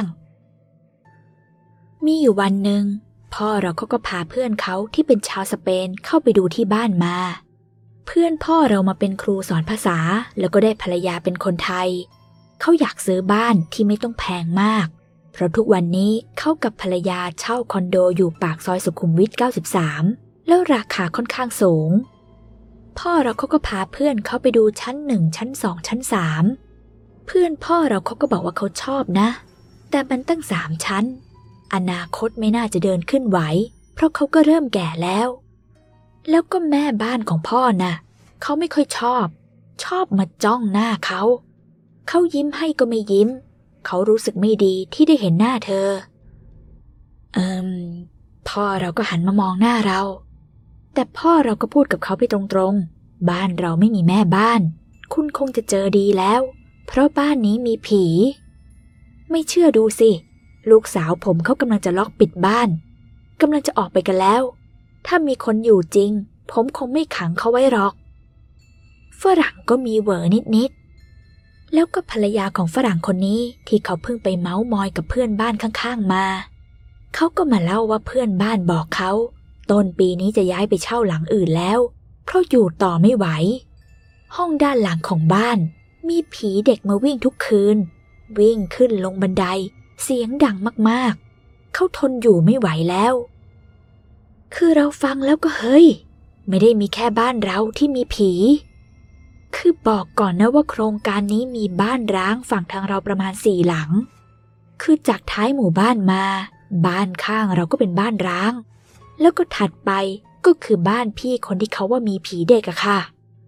มีอยู่วันหนึ่งพ่อเราเขาก็พาเพื่อนเขาที่เป็นชาวสเปนเข้าไปดูที่บ้านมาเพื่อนพ่อเรามาเป็นครูสอนภาษาแล้วก็ได้ภรรยาเป็นคนไทยเขาอยากซื้อบ้านที่ไม่ต้องแพงมากเพราะทุกวันนี้เขากับภรรยาเช่าคอนโดอยู่ปากซอยสุขุมวิทเก้าสิบสามแล้วราคาค่อนข้างสูงพ่อเราเขาก็พาเพื่อนเขาไปดูชั้นหนึ่งชั้นสองชั้นสามเพื่อนพ่อเราเขาก็บอกว่าเขาชอบนะแต่มันตั้งสามชั้นอนาคตไม่น่าจะเดินขึ้นไหวเพราะเขาก็เริ่มแก่แล้วแล้วก็แม่บ้านของพ่อน่ะเขาไม่ค่อยชอบชอบมาจ้องหน้าเขาเขายิ้มให้ก็ไม่ยิ้มเขารู้สึกไม่ดีที่ได้เห็นหน้าเธอเอิมพ่อเราก็หันมามองหน้าเราแต่พ่อเราก็พูดกับเขาไปตรงๆบ้านเราไม่มีแม่บ้านคุณคงจะเจอดีแล้วเพราะบ้านนี้มีผีไม่เชื่อดูสิลูกสาวผมเขากำลังจะล็อกปิดบ้านกำลังจะออกไปกันแล้วถ้ามีคนอยู่จริงผมคงไม่ขังเขาไว้หรอกฝรั่งก็มีเหวอนิดๆแล้วก็ภรรยาของฝรั่งคนนี้ที่เขาเพิ่งไปเม้ามอยกับเพื่อนบ้านข้างๆมาเขาก็มาเล่าว่าเพื่อนบ้านบอกเขาต้นปีนี้จะย้ายไปเช่าหลังอื่นแล้วเพราะอยู่ต่อไม่ไหวห้องด้านหลังของบ้านมีผีเด็กมาวิ่งทุกคืนวิ่งขึ้นลงบันไดเสียงดังมากๆเขาทนอยู่ไม่ไหวแล้วคือเราฟังแล้วก็เฮ้ยไม่ได้มีแค่บ้านเราที่มีผีคือบอกก่อนนะว่าโครงการนี้มีบ้านร้างฝั่งทางเราประมาณสี่หลังคือจากท้ายหมู่บ้านมาบ้านข้างเราก็เป็นบ้านร้างแล้วก็ถัดไปก็คือบ้านพี่คนที่เขาว่ามีผีเด็กอะค่ะ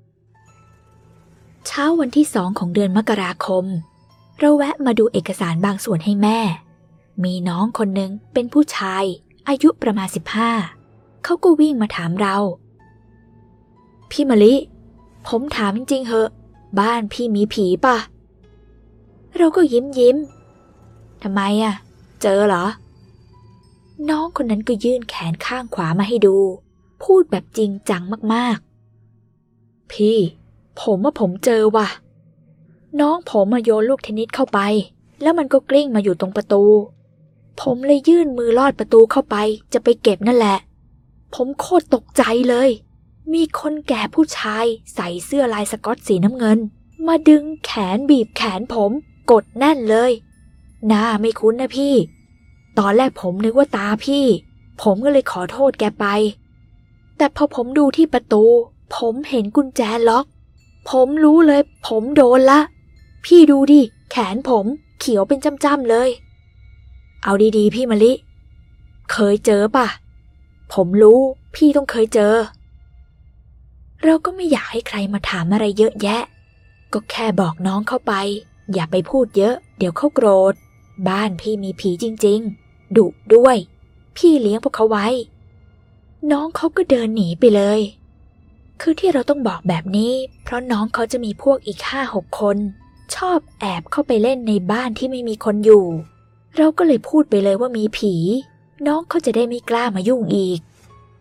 เช้าวันที่สองของเดือนมกราคมเราแวะมาดูเอกสารบางส่วนให้แม่มีน้องคนหนึ่งเป็นผู้ชายอายุประมาณสิบห้าเขาก็วิ่งมาถามเราพี่มะลิผมถามจริงๆเหอะบ้านพี่มีผีป่ะเราก็ยิ้มยิ้มทำไมอะเจอเหรอน้องคนนั้นก็ยื่นแขนข้างขวามาให้ดูพูดแบบจริงจังมากๆพี่ผมว่าผมเจอว่ะน้องผมมาโยนลูกเทนนิสเข้าไปแล้วมันก็กลิ้งมาอยู่ตรงประตูผมเลยยื่นมือลอดประตูเข้าไปจะไปเก็บนั่นแหละผมโคตรตกใจเลยมีคนแก่ผู้ชายใส่เสื้อลายสก๊อตสีน้ำเงินมาดึงแขนบีบแขนผมกดแน่นเลยหน้าไม่คุ้นนะพี่ตอนแรกผมนึกว่าตาพี่ผมก็เลยขอโทษแกไปแต่พอผมดูที่ประตูผมเห็นกุญแจล็อกผมรู้เลยผมโดนละพี่ดูดิแขนผมเขียวเป็นจ้ำๆเลยเอาดีๆพี่มะลิเคยเจอป่ะผมรู้พี่ต้องเคยเจอเราก็ไม่อยากให้ใครมาถามอะไรเยอะแยะก็แค่บอกน้องเข้าไปอย่าไปพูดเยอะเดี๋ยวเขาโกรธบ้านพี่มีผีจริงๆดุด้วยพี่เลี้ยงพวกเขาไว้น้องเขาก็เดินหนีไปเลยคือที่เราต้องบอกแบบนี้เพราะน้องเขาจะมีพวกอีกห้าหกคนชอบแอบเข้าไปเล่นในบ้านที่ไม่มีคนอยู่เราก็เลยพูดไปเลยว่ามีผีน้องเขาจะได้ไม่กล้ามายุ่งอีก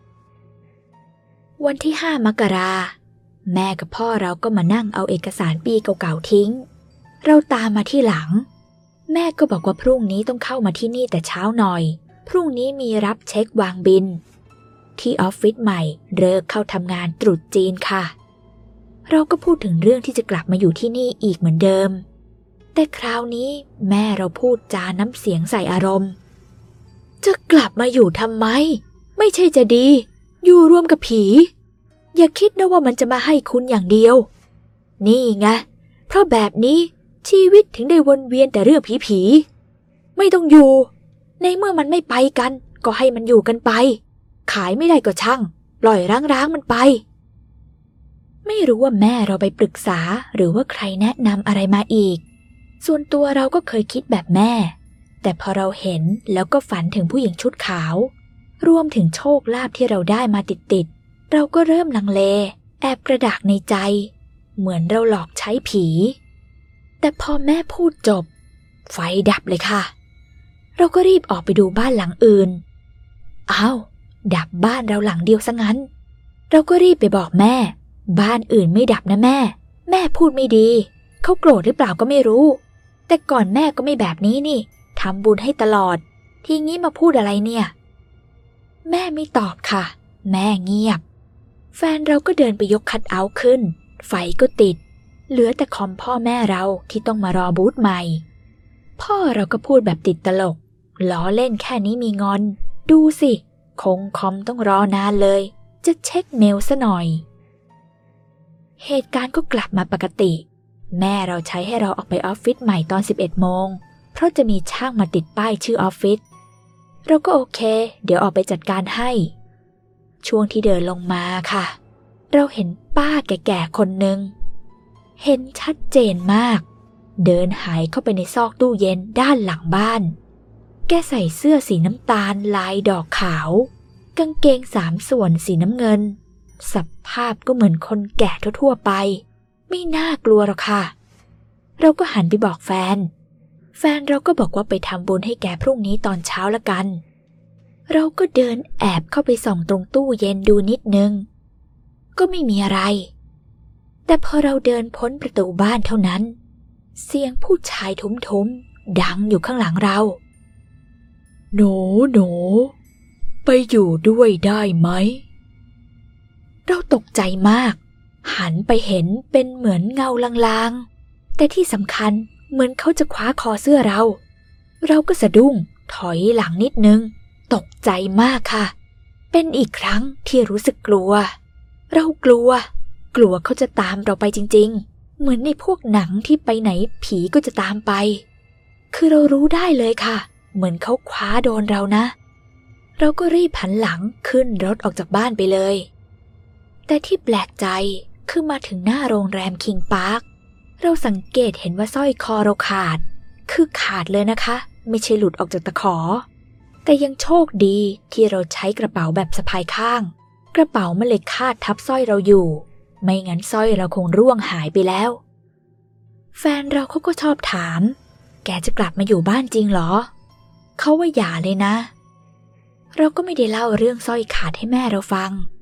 วันที่ห้ามกราแม่กับพ่อเราก็มานั่งเอาเอกสารปีเก่าๆทิ้งเราตามมาที่หลังแม่ก็บอกว่าพรุ่งนี้ต้องเข้ามาที่นี่แต่เช้าหน่อยพรุ่งนี้มีรับเช็ควางบินที่ออฟฟิศใหม่เลิกเข้าทำงานตรุษจีนค่ะเราก็พูดถึงเรื่องที่จะกลับมาอยู่ที่นี่อีกเหมือนเดิมแต่คราวนี้แม่เราพูดจาน้ำเสียงใส่อารมณ์จะกลับมาอยู่ทำไมไม่ใช่จะดีอยู่ร่วมกับผีอย่าคิดนะว่ามันจะมาให้คุณอย่างเดียวนี่ไงเพราะแบบนี้ชีวิตถึงได้วนเวียนแต่เรื่องผีๆไม่ต้องอยู่ในเมื่อมันไม่ไปกันก็ให้มันอยู่กันไปขายไม่ได้ก็ช่างปล่อยร้างๆมันไปไม่รู้ว่าแม่เราไปปรึกษาหรือว่าใครแนะนำอะไรมาอีกส่วนตัวเราก็เคยคิดแบบแม่แต่พอเราเห็นแล้วก็ฝันถึงผู้หญิงชุดขาวรวมถึงโชคลาภที่เราได้มาติดๆเราก็เริ่มลังเลแอบกระดากในใจเหมือนเราหลอกใช้ผีแต่พอแม่พูดจบไฟดับเลยค่ะเราก็รีบออกไปดูบ้านหลังอื่นอ้าวดับบ้านเราหลังเดียวซะงั้นเราก็รีบไปบอกแม่บ้านอื่นไม่ดับนะแม่แม่พูดไม่ดีเขาโกรธหรือเปล่าก็ไม่รู้แต่ก่อนแม่ก็ไม่แบบนี้นี่ทำบุญให้ตลอดทีงี้มาพูดอะไรเนี่ยแม่ไม่ตอบค่ะแม่เงียบแฟนเราก็เดินไปยกคัทเอาท์ขึ้นไฟก็ติดเหลือแต่คอมพ่อแม่เราที่ต้องมารอบูธใหม่พ่อเราก็พูดแบบติดตลกล้อเล่นแค่นี้มีงอนดูสิคงคอมต้องรอนานเลยจะเช็คเมลซะหน่อยเหตุการณ์ก็กลับมาปกติแม่เราใช้ให้เราออกไปออฟฟิศใหม่ตอนสิบเอ็ดโมงเพราะจะมีช่างมาติดป้ายชื่อออฟฟิศเราก็โอเคเดี๋ยวออกไปจัดการให้ช่วงที่เดินลงมาค่ะเราเห็นป้าแก่ๆคนหนึ่งเห็นชัดเจนมากเดินหายเข้าไปในซอกตู้เย็นด้านหลังบ้านแกใส่เสื้อสีน้ำตาลลายดอกขาวกางเกงสามส่วนสีน้ำเงินสภาพก็เหมือนคนแก่ทั่วๆไปไม่น่ากลัวหรอกค่ะเราก็หันไปบอกแฟนแฟนเราก็บอกว่าไปทำบุญให้แกพรุ่งนี้ตอนเช้าละกันเราก็เดินแอบเข้าไปส่องตรงตู้เย็นดูนิดนึงก็ไม่มีอะไรแต่พอเราเดินพ้นประตูบ้านเท่านั้นเสียงผู้ชายทุ้มๆดังอยู่ข้างหลังเราหนูหนูไปอยู่ด้วยได้ไหมเราตกใจมากหันไปเห็นเป็นเหมือนเงาลางๆแต่ที่สำคัญเหมือนเขาจะคว้าคอเสื้อเราเราก็สะดุ้งถอยหลังนิดนึงตกใจมากค่ะเป็นอีกครั้งที่รู้สึกกลัวเรากลัวกลัวเขาจะตามเราไปจริงๆเหมือนในพวกหนังที่ไปไหนผีก็จะตามไปคือเรารู้ได้เลยค่ะเหมือนเขาคว้าโดนเรานะเราก็รีบหันหลังขึ้นรถออกจากบ้านไปเลยแต่ที่แปลกใจคือมาถึงหน้าโรงแรมคิงพาร์คเราสังเกตเห็นว่าสร้อยคอเราขาดคือขาดเลยนะคะไม่ใช่หลุดออกจากตะขอแต่ยังโชคดีที่เราใช้กระเป๋าแบบสะพายข้างกระเป๋ามันเลยคาดทับสร้อยเราอยู่ไม่งั้นสร้อยเราคงร่วงหายไปแล้วแฟนเราเขาก็ชอบถามแกจะกลับมาอยู่บ้านจริงเหรอเขาว่าอย่าเลยนะเราก็ไม่ได้เล่าเรื่องสร้อยขาดให้แม่เราฟัง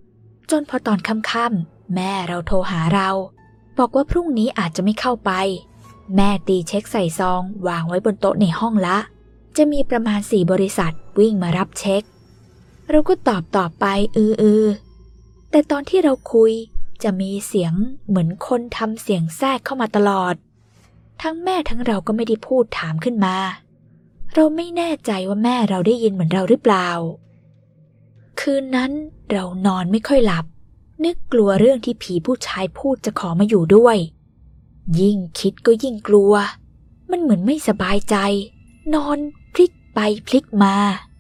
จนพอตอนค่ำๆแม่เราโทรหาเราบอกว่าพรุ่งนี้อาจจะไม่เข้าไปแม่ตีเช็คใส่ซองวางไว้บนโต๊ะในห้องละจะมีประมาณสี่บริษัทวิ่งมารับเช็คเราก็ตอบตอบไปอืออือแต่ตอนที่เราคุยจะมีเสียงเหมือนคนทำเสียงแทรกเข้ามาตลอดทั้งแม่ทั้งเราก็ไม่ได้พูดถามขึ้นมาเราไม่แน่ใจว่าแม่เราได้ยินเหมือนเราหรือเปล่าคืนนั้นเรานอนไม่ค่อยหลับนึกกลัวเรื่องที่ผีผู้ชายพูดจะขอมาอยู่ด้วยยิ่งคิดก็ยิ่งกลัวมันเหมือนไม่สบายใจนอนพลิกไปพลิกมา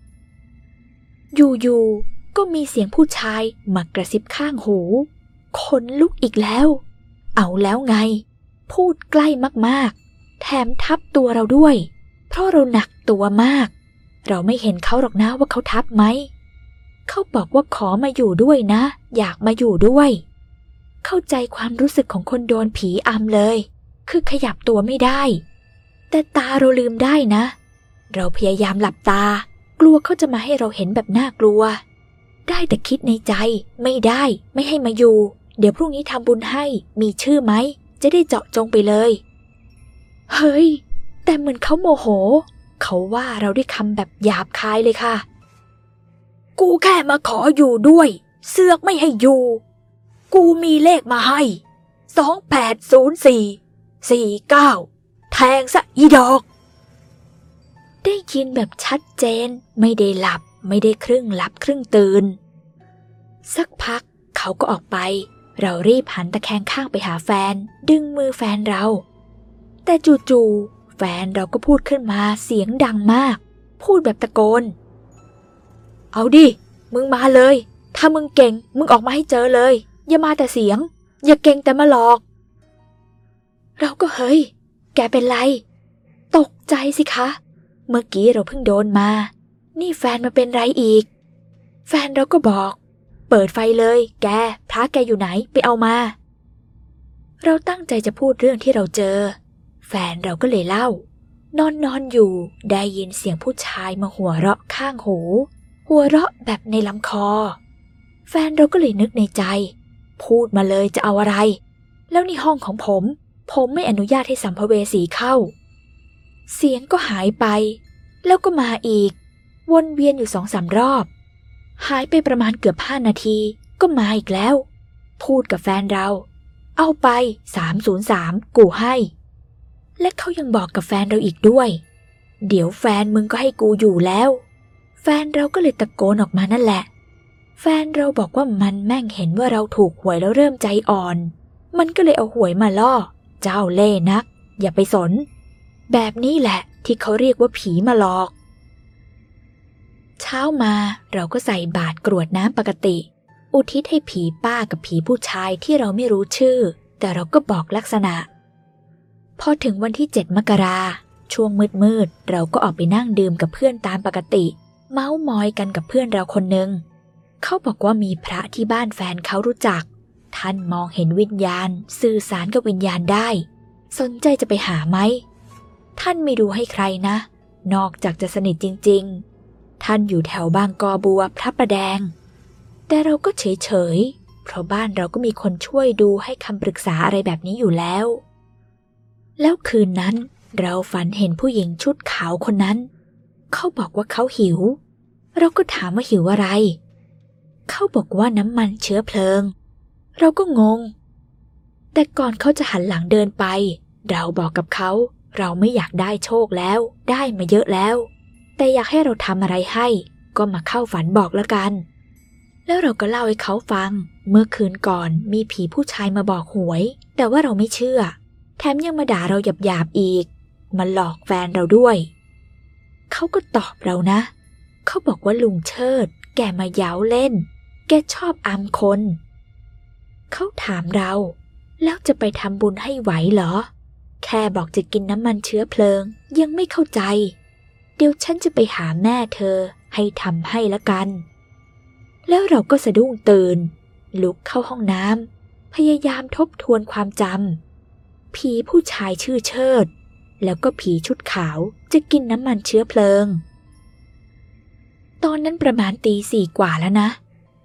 อยู่ๆก็มีเสียงผู้ชายมากระซิบข้างหูขนลุกอีกแล้วเอาแล้วไงพูดใกล้มากๆแถมทับตัวเราด้วยเพราะเราหนักตัวมากเราไม่เห็นเขาหรอกนะว่าเขาทับไหมเขาบอกว่าขอมาอยู่ด้วยนะอยากมาอยู่ด้วยเข้าใจความรู้สึกของคนโดนผีอำเลยคือขยับตัวไม่ได้แต่ตาเราลืมได้นะเราพยายามหลับตากลัวเขาจะมาให้เราเห็นแบบน่ากลัวได้แต่คิดในใจไม่ได้ไม่ให้มาอยู่เดี๋ยวพรุ่งนี้ทำบุญให้มีชื่อไหมจะได้เจาะจงไปเลยเฮ้ยแต่เหมือนเขาโมโหเขาว่าเราด้วยคำแบบหยาบคายเลยค่ะกูแค่มาขออยู่ด้วยเสือกไม่ให้อยู่กูมีเลขมาให้สองแปดศูนย์สี่สี่เก้าแทงซะอีดอกได้ยินแบบชัดเจนไม่ได้หลับไม่ได้ครึ่งหลับครึ่งตื่นสักพักเขาก็ออกไปเรารีบหันตะแคงข้างไปหาแฟนดึงมือแฟนเราแต่จู่ๆแฟนเราก็พูดขึ้นมาเสียงดังมากพูดแบบตะโกนเอาดิมึงมาเลยถ้ามึงเก่งมึงออกมาให้เจอเลยอย่ามาแต่เสียงอย่าเก่งแต่มาหลอกเราก็เฮ้ยแกเป็นไรตกใจสิคะเมื่อกี้เราเพิ่งโดนมานี่แฟนมาเป็นไรอีกแฟนเราก็บอกเปิดไฟเลยแกพระแกอยู่ไหนไปเอามาเราตั้งใจจะพูดเรื่องที่เราเจอแฟนเราก็เลยเล่านอนนอนอยู่ได้ยินเสียงผู้ชายมาหัวเราะข้างหูหัวเราะแบบในลำคอแฟนเราก็เลยนึกในใจพูดมาเลยจะเอาอะไรแล้วนี่ห้องของผมผมไม่อนุญาตให้สัมภเวสีเข้าเสียงก็หายไปแล้วก็มาอีกวนเวียนอยู่สองสามรอบหายไปประมาณเกือบห้านาทีก็มาอีกแล้วพูดกับแฟนเราเอาไปสามศูนย์สามกูให้และเขายังบอกกับแฟนเราอีกด้วยเดี๋ยวแฟนมึงก็ให้กูอยู่แล้วแฟนเราก็เลยตะโกนออกมานั่นแหละแฟนเราบอกว่ามันแม่งเห็นว่าเราถูกหวยแล้วเริ่มใจอ่อนมันก็เลยเอาหวยมาล่อเจ้าเล่ห์นักอย่าไปสนแบบนี้แหละที่เขาเรียกว่าผีมาหลอกเช้ามาเราก็ใส่บาตรกรวดน้ำปกติอุทิศให้ผีป้ากับผีผู้ชายที่เราไม่รู้ชื่อแต่เราก็บอกลักษณะพอถึงวันที่เจ็ดมกราช่วงมืดๆเราก็ออกไปนั่งดื่มกับเพื่อนตามปกติเม้ามอยกันกับเพื่อนเราคนนึงเขาบอกว่ามีพระที่บ้านแฟนเขารู้จักท่านมองเห็นวิญญาณสื่อสารกับวิญญาณได้สนใจจะไปหาไหมท่านไม่ดูให้ใครนะนอกจากจะสนิทจริงๆท่านอยู่แถวบางกอบัวพระประแดงแต่เราก็เฉยๆเพราะบ้านเราก็มีคนช่วยดูให้คำปรึกษาอะไรแบบนี้อยู่แล้วแล้วคืนนั้นเราฝันเห็นผู้หญิงชุดขาวคนนั้นเขาบอกว่าเขาหิวเราก็ถามว่าหิวอะไรเขาบอกว่าน้ำมันเชื้อเพลิงเราก็งงแต่ก่อนเขาจะหันหลังเดินไปเราบอกกับเขาเราไม่อยากได้โชคแล้วได้มาเยอะแล้วแต่อยากให้เราทำอะไรให้ก็มาเข้าฝันบอกแล้วกันแล้วเราก็เล่าให้เขาฟังเมื่อคืนก่อนมีผีผู้ชายมาบอกหวยแต่ว่าเราไม่เชื่อแถมยังมาด่าเราหยาบๆอีกมาหลอกแฟนเราด้วยเขาก็ตอบเรานะเขาบอกว่าลุงเชิดแกมาเย้าเล่นแกชอบอำคนเขาถามเราแล้วจะไปทำบุญให้ไหวเหรอแค่บอกจะกินน้ำมันเชื้อเพลิงยังไม่เข้าใจเดี๋ยวฉันจะไปหาแม่เธอให้ทำให้ละกันแล้วเราก็สะดุ้งตื่นลุกเข้าห้องน้ำพยายามทบทวนความจำผีผู้ชายชื่อเชิดแล้วก็ผีชุดขาวจะกินน้ำมันเชื้อเพลิงตอนนั้นประมาณตีสี่กว่าแล้วนะ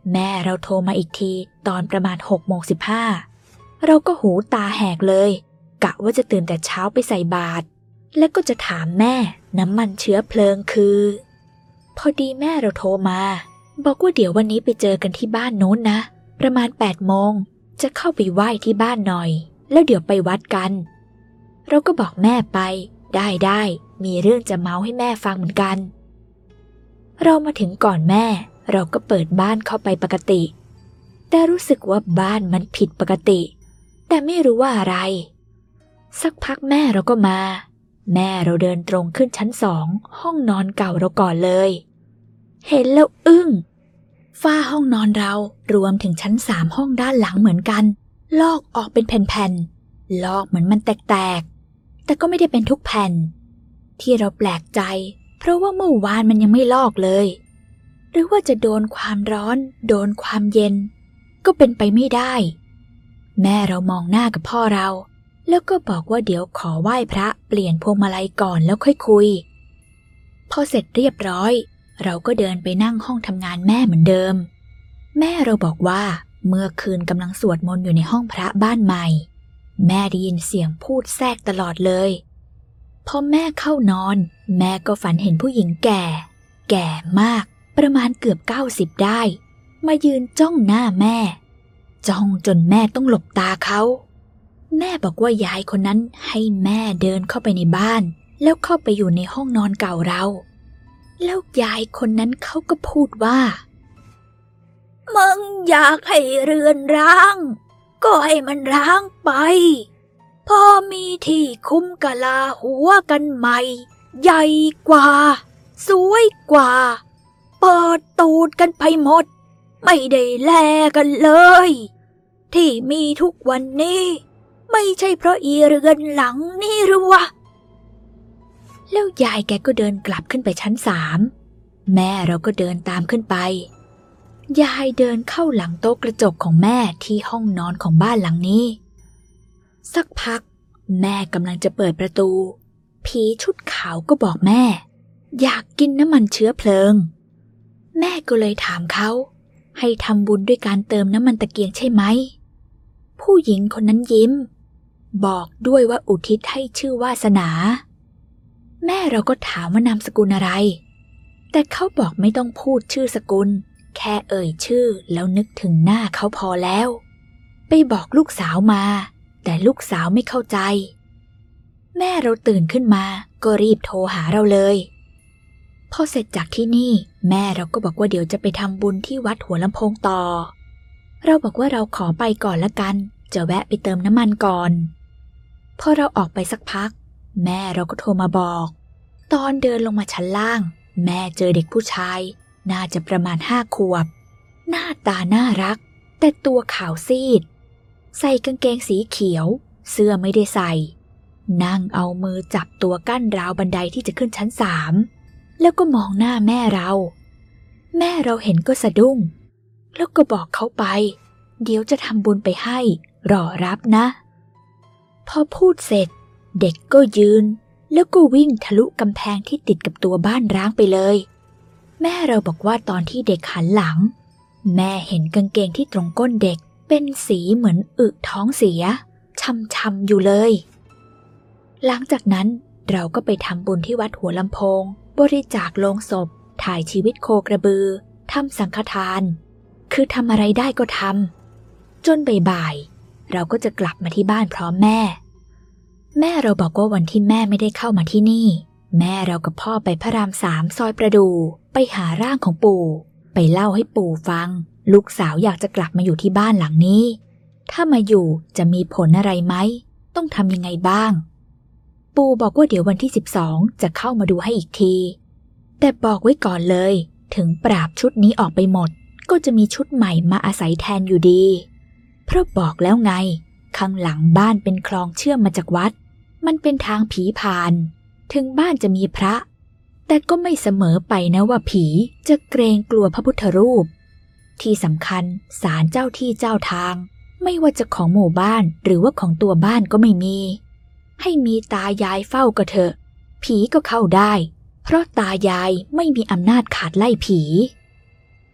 แม่เราโทรมาอีกทีตอนประมาณหกโมงสิบห้าเราก็หูตาแหกเลยกะว่าจะตื่นแต่เช้าไปใส่บาตรแล้วก็จะถามแม่น้ำมันเชื้อเพลิงคือพอดีแม่เราโทรมาบอกว่าเดี๋ยววันนี้ไปเจอกันที่บ้านโน้นนะประมาณแปดโมงจะเข้าไปไหว้ที่บ้านหน่อยแล้วเดี๋ยวไปวัดกันเราก็บอกแม่ไปได้ได้มีเรื่องจะเมาให้แม่ฟังเหมือนกันเรามาถึงก่อนแม่เราก็เปิดบ้านเข้าไปปกติแต่รู้สึกว่าบ้านมันผิดปกติแต่ไม่รู้ว่าอะไรสักพักแม่เราก็มาแม่เราเดินตรงขึ้นชั้นสองห้องนอนเก่าเราก่อนเลยเห็นแล้วอึ้งฝ้าห้องนอนเรารวมถึงชั้นสามห้องด้านหลังเหมือนกันลอกออกเป็นแผ่นๆลอกเหมือนมันแตกๆแต่ก็ไม่ได้เป็นทุกแผ่นที่เราแปลกใจเพราะว่าเมื่อวานมันยังไม่ลอกเลยหรือว่าจะโดนความร้อนโดนความเย็นก็เป็นไปไม่ได้แม่เรามองหน้ากับพ่อเราแล้วก็บอกว่าเดี๋ยวขอไหว้พระเปลี่ยนพวงมาลัยก่อนแล้วค่อยคุยพอเสร็จเรียบร้อยเราก็เดินไปนั่งห้องทำงานแม่เหมือนเดิมแม่เราบอกว่าเมื่อคืนกำลังสวดมนต์อยู่ในห้องพระบ้านใหม่แม่ได้ยินเสียงพูดแทรกตลอดเลยพอแม่เข้านอนแม่ก็ฝันเห็นผู้หญิงแก่แก่มากประมาณเกือบเก้าสิบได้มายืนจ้องหน้าแม่จ้องจนแม่ต้องหลบตาเขาแม่บอกว่ายายคนนั้นให้แม่เดินเข้าไปในบ้านแล้วเข้าไปอยู่ในห้องนอนเก่าเราแล้วยายคนนั้นเขาก็พูดว่ามึงอยากให้เรือนร้างก็ให้มันร้างไปพอมีที่คุ้มกะลาหัวกันใหม่ใหญ่กว่าสวยกว่าเปิดตูดกันไปหมดไม่ได้แลกันเลยที่มีทุกวันนี้ไม่ใช่เพราะอีเรือนหลังนี่หรือวะแล้วยายแกก็เดินกลับขึ้นไปชั้นสามแม่เราก็เดินตามขึ้นไปยายเดินเข้าหลังโต๊ะกระจกของแม่ที่ห้องนอนของบ้านหลังนี้สักพักแม่กำลังจะเปิดประตูผีชุดขาวก็บอกแม่อยากกินน้ำมันเชื้อเพลิงแม่ก็เลยถามเขาให้ทำบุญด้วยการเติมน้ำมันตะเกียงใช่ไหมผู้หญิงคนนั้นยิ้มบอกด้วยว่าอุทิศให้ชื่อวาสนาแม่เราก็ถามว่านามสกุลอะไรแต่เขาบอกไม่ต้องพูดชื่อสกุลแค่เอ่ยชื่อแล้วนึกถึงหน้าเขาพอแล้วไปบอกลูกสาวมาแต่ลูกสาวไม่เข้าใจแม่เราตื่นขึ้นมาก็รีบโทรหาเราเลยพอเสร็จจากที่นี่แม่เราก็บอกว่าเดี๋ยวจะไปทำบุญที่วัดหัวลำโพงต่อเราบอกว่าเราขอไปก่อนละกันจะแวะไปเติมน้ำมันก่อนพอเราออกไปสักพักแม่เราก็โทรมาบอกตอนเดินลงมาชั้นล่างแม่เจอเด็กผู้ชายน่าจะประมาณห้าขวบหน้าตาน่ารักแต่ตัวขาวซีดใส่กางเกงสีเขียวเสื้อไม่ได้ใส่นั่งเอามือจับตัวกั้นราวบันไดที่จะขึ้นชั้นสามแล้วก็มองหน้าแม่เราแม่เราเห็นก็สะดุ้งแล้วก็บอกเขาไปเดี๋ยวจะทำบุญไปให้รอรับนะพอพูดเสร็จเด็กก็ยืนแล้วก็วิ่งทะลุกำแพงที่ติดกับตัวบ้านร้างไปเลยแม่เราบอกว่าตอนที่เด็กหันหลังแม่เห็นกางเกงที่ตรงก้นเด็กเป็นสีเหมือนอึท้องเสียช้ำๆอยู่เลยหลังจากนั้นเราก็ไปทำบุญที่วัดหัวลำโพงบริจาคโลงศพถ่ายชีวิตโคกระบือทำสังฆทานคือทำอะไรได้ก็ทำจนบ่ายๆเราก็จะกลับมาที่บ้านพร้อมแม่แม่เราบอกว่าวันที่แม่ไม่ได้เข้ามาที่นี่แม่เรากับพ่อไปพระรามสามซอยประดูไปหาร่างของปู่ไปเล่าให้ปู่ฟังลูกสาวอยากจะกลับมาอยู่ที่บ้านหลังนี้ถ้ามาอยู่จะมีผลอะไรไหมต้องทำยังไงบ้างปู่บอกว่าเดี๋ยววันที่สิบสองจะเข้ามาดูให้อีกทีแต่บอกไว้ก่อนเลยถึงปราบชุดนี้ออกไปหมดก็จะมีชุดใหม่มาอาศัยแทนอยู่ดีเพราะบอกแล้วไงข้างหลังบ้านเป็นคลองเชื่อมมาจากวัดมันเป็นทางผีผ่านถึงบ้านจะมีพระแต่ก็ไม่เสมอไปนะว่าผีจะเกรงกลัวพระพุทธรูปที่สำคัญศาลเจ้าที่เจ้าทางไม่ว่าจะของหมู่บ้านหรือว่าของตัวบ้านก็ไม่มีให้มีตายายเฝ้าก็เถอะผีก็เข้าได้เพราะตายายไม่มีอำนาจขาดไล่ผี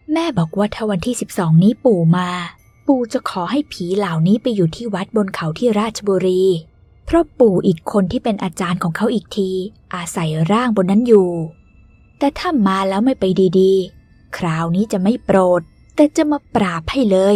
แม่บอกว่าถ้าวันที่สิบสองนี้ปู่มาปู่จะขอให้ผีเหล่านี้ไปอยู่ที่วัดบนเขาที่ราชบุรีเพราะปู่อีกคนที่เป็นอาจารย์ของเขาอีกทีอาศัยร่างบนนั้นอยู่แต่ถ้ามาแล้วไม่ไปดีๆคราวนี้จะไม่โปรดแต่จะมาปราบให้เลย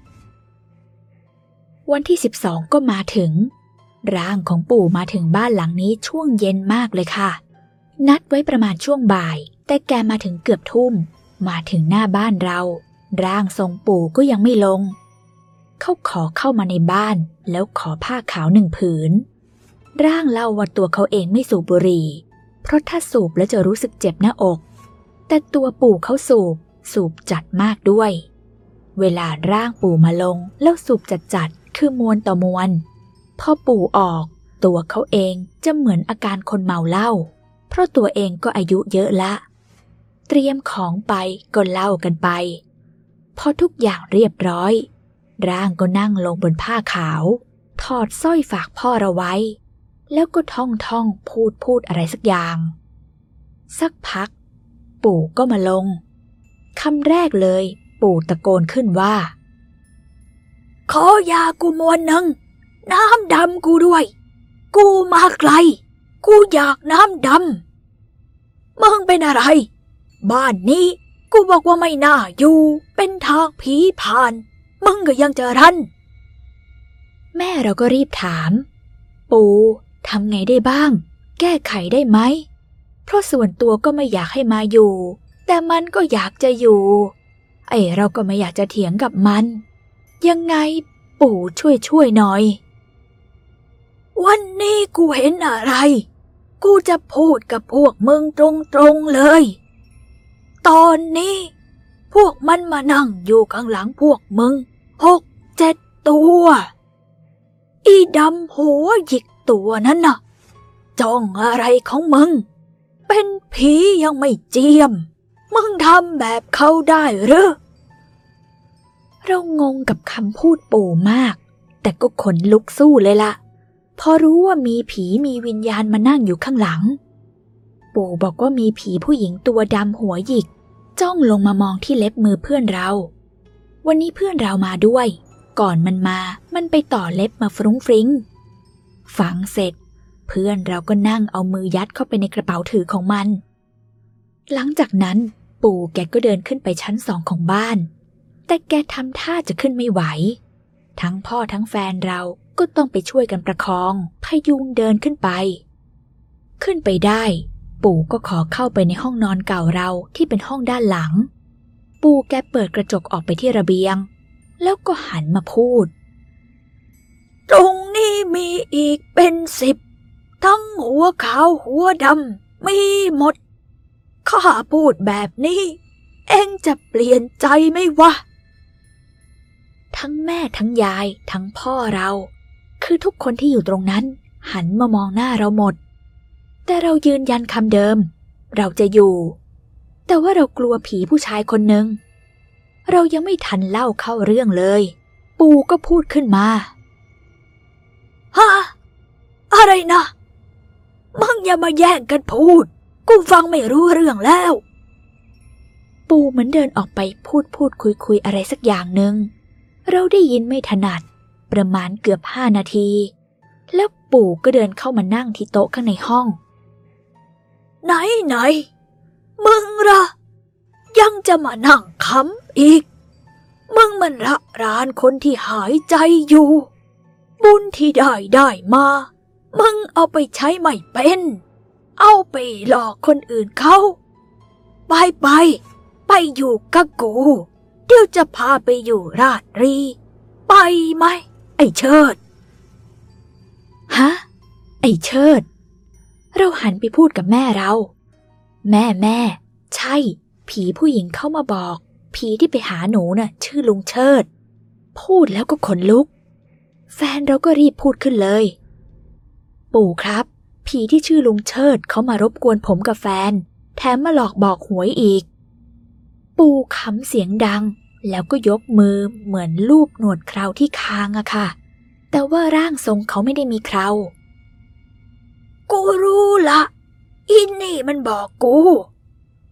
วันที่สิบสองก็มาถึงร่างของปู่มาถึงบ้านหลังนี้ช่วงเย็นมากเลยค่ะนัดไว้ประมาณช่วงบ่ายแต่แกมาถึงเกือบทุ่มมาถึงหน้าบ้านเราร่างทรงปู่ก็ยังไม่ลงเขาขอเข้ามาในบ้านแล้วขอผ้าขาวหนึ่งผืนร่างเล่าว่าตัวเขาเองไม่สูบบุหรี่เพราะถ้าสูบแล้วจะรู้สึกเจ็บหน้าอกแต่ตัวปู่เขาสูบสูบจัดมากด้วยเวลาร่างปู่มาลงแล้วสูบจัดจัดคือมวนต่อมวนพอปู่ออกตัวเขาเองจะเหมือนอาการคนเมาเหล้าเพราะตัวเองก็อายุเยอะละเตรียมของไปก็เล่ากันไปพอทุกอย่างเรียบร้อยร่างก็นั่งลงบนผ้าขาวถอดสร้อยฝากพ่อเราไว้แล้วก็ท่องท่องพูดพูดอะไรสักอย่างสักพักปู่ก็มาลงคำแรกเลยปู่ตะโกนขึ้นว่าขอยากูมวนหนึ่งน้ำดำกูด้วยกูมาไกลกูอยากน้ำดำมึงเป็นอะไรบ้านนี้กูบอกว่าไม่น่าอยู่เป็นทางผีผ่านมึงก็ยังจะรันแม่เราก็รีบถามปู่ทำไงได้บ้างแก้ไขได้ไหมเพราะส่วนตัวก็ไม่อยากให้มาอยู่แต่มันก็อยากจะอยู่ไอ้เราก็ไม่อยากจะเถียงกับมันยังไงปู่ช่วยช่วยหน่อยวันนี้กูเห็นอะไรกูจะพูดกับพวกมึงตรงๆเลยตอนนี้พวกมันมานั่งอยู่ข้างหลังพวกมึงหกเจ็ดตัวอีดำหัวหยิกตัวนั้นน่ะจ้องอะไรของมึงเป็นผียังไม่เจียมมึงทำแบบเขาได้หรือเรางงกับคำพูดปู่มากแต่ก็ขนลุกสู้เลยล่ะพอรู้ว่ามีผีมีวิญญาณมานั่งอยู่ข้างหลังปู่บอกว่ามีผีผู้หญิงตัวดำหัวหยิกจ้องลงมามองที่เล็บมือเพื่อนเราวันนี้เพื่อนเรามาด้วยก่อนมันมามันไปต่อเล็บมาฟรุ้งฟริ้งฝังเสร็จเพื่อนเราก็นั่งเอามือยัดเข้าไปในกระเป๋าถือของมันหลังจากนั้นปู่แกก็เดินขึ้นไปชั้นสองของบ้านแต่แกทำท่าจะขึ้นไม่ไหวทั้งพ่อทั้งแฟนเราก็ต้องไปช่วยกันประคองพยุงเดินขึ้นไปขึ้นไปได้ปู่ก็ขอเข้าไปในห้องนอนเก่าเราที่เป็นห้องด้านหลังปู่แกเปิดกระจกออกไปที่ระเบียงแล้วก็หันมาพูดตรงนี้มีอีกเป็นสิบทั้งหัวขาวหัวดำมีหมดข้าพูดแบบนี้เอ็งจะเปลี่ยนใจไหมวะทั้งแม่ทั้งยายทั้งพ่อเราคือทุกคนที่อยู่ตรงนั้นหันมามองหน้าเราหมดแต่เรายืนยันคำเดิมเราจะอยู่แต่ว่าเรากลัวผีผู้ชายคนหนึ่งเรายังไม่ทันเล่าเข้าเรื่องเลยปู่ก็พูดขึ้นมาฮะอะไรนะมึงอย่ามาแย่งกันพูดกูฟังไม่รู้เรื่องแล้วปู่เหมือนเดินออกไปพูดพูดคุยคุยอะไรสักอย่างหนึ่งเราได้ยินไม่ถนัดประมาณเกือบห้านาทีแล้วปู่ก็เดินเข้ามานั่งที่โต๊ะข้างในห้องไหนไหนมึงล่ะยังจะมานั่งขำอีกมึงมันระรานคนที่หายใจอยู่บุญที่ได้ได้มามึงเอาไปใช้ไม่เป็นเอาไปหลอกคนอื่นเขาไปไปไปอยู่กับกูเดี๋ยวจะพาไปอยู่ราชรีไปไหมไอ้เชิดฮะไอ้เชิดเราหันไปพูดกับแม่เราแม่แม่ใช่ผีผู้หญิงเข้ามาบอกผีที่ไปหาหนูน่ะชื่อลุงเชิดพูดแล้วก็ขนลุกแฟนเราก็รีบพูดขึ้นเลยปู่ครับผีที่ชื่อลุงเชิดเขามารบกวนผมกับแฟนแถมมาหลอกบอกหวยอีกปู่ขำเสียงดังแล้วก็ยกมือเหมือนลูบหนวดเคราที่คางอะค่ะแต่ว่าร่างทรงเขาไม่ได้มีเครากูรู้ละอินนี่มันบอกกู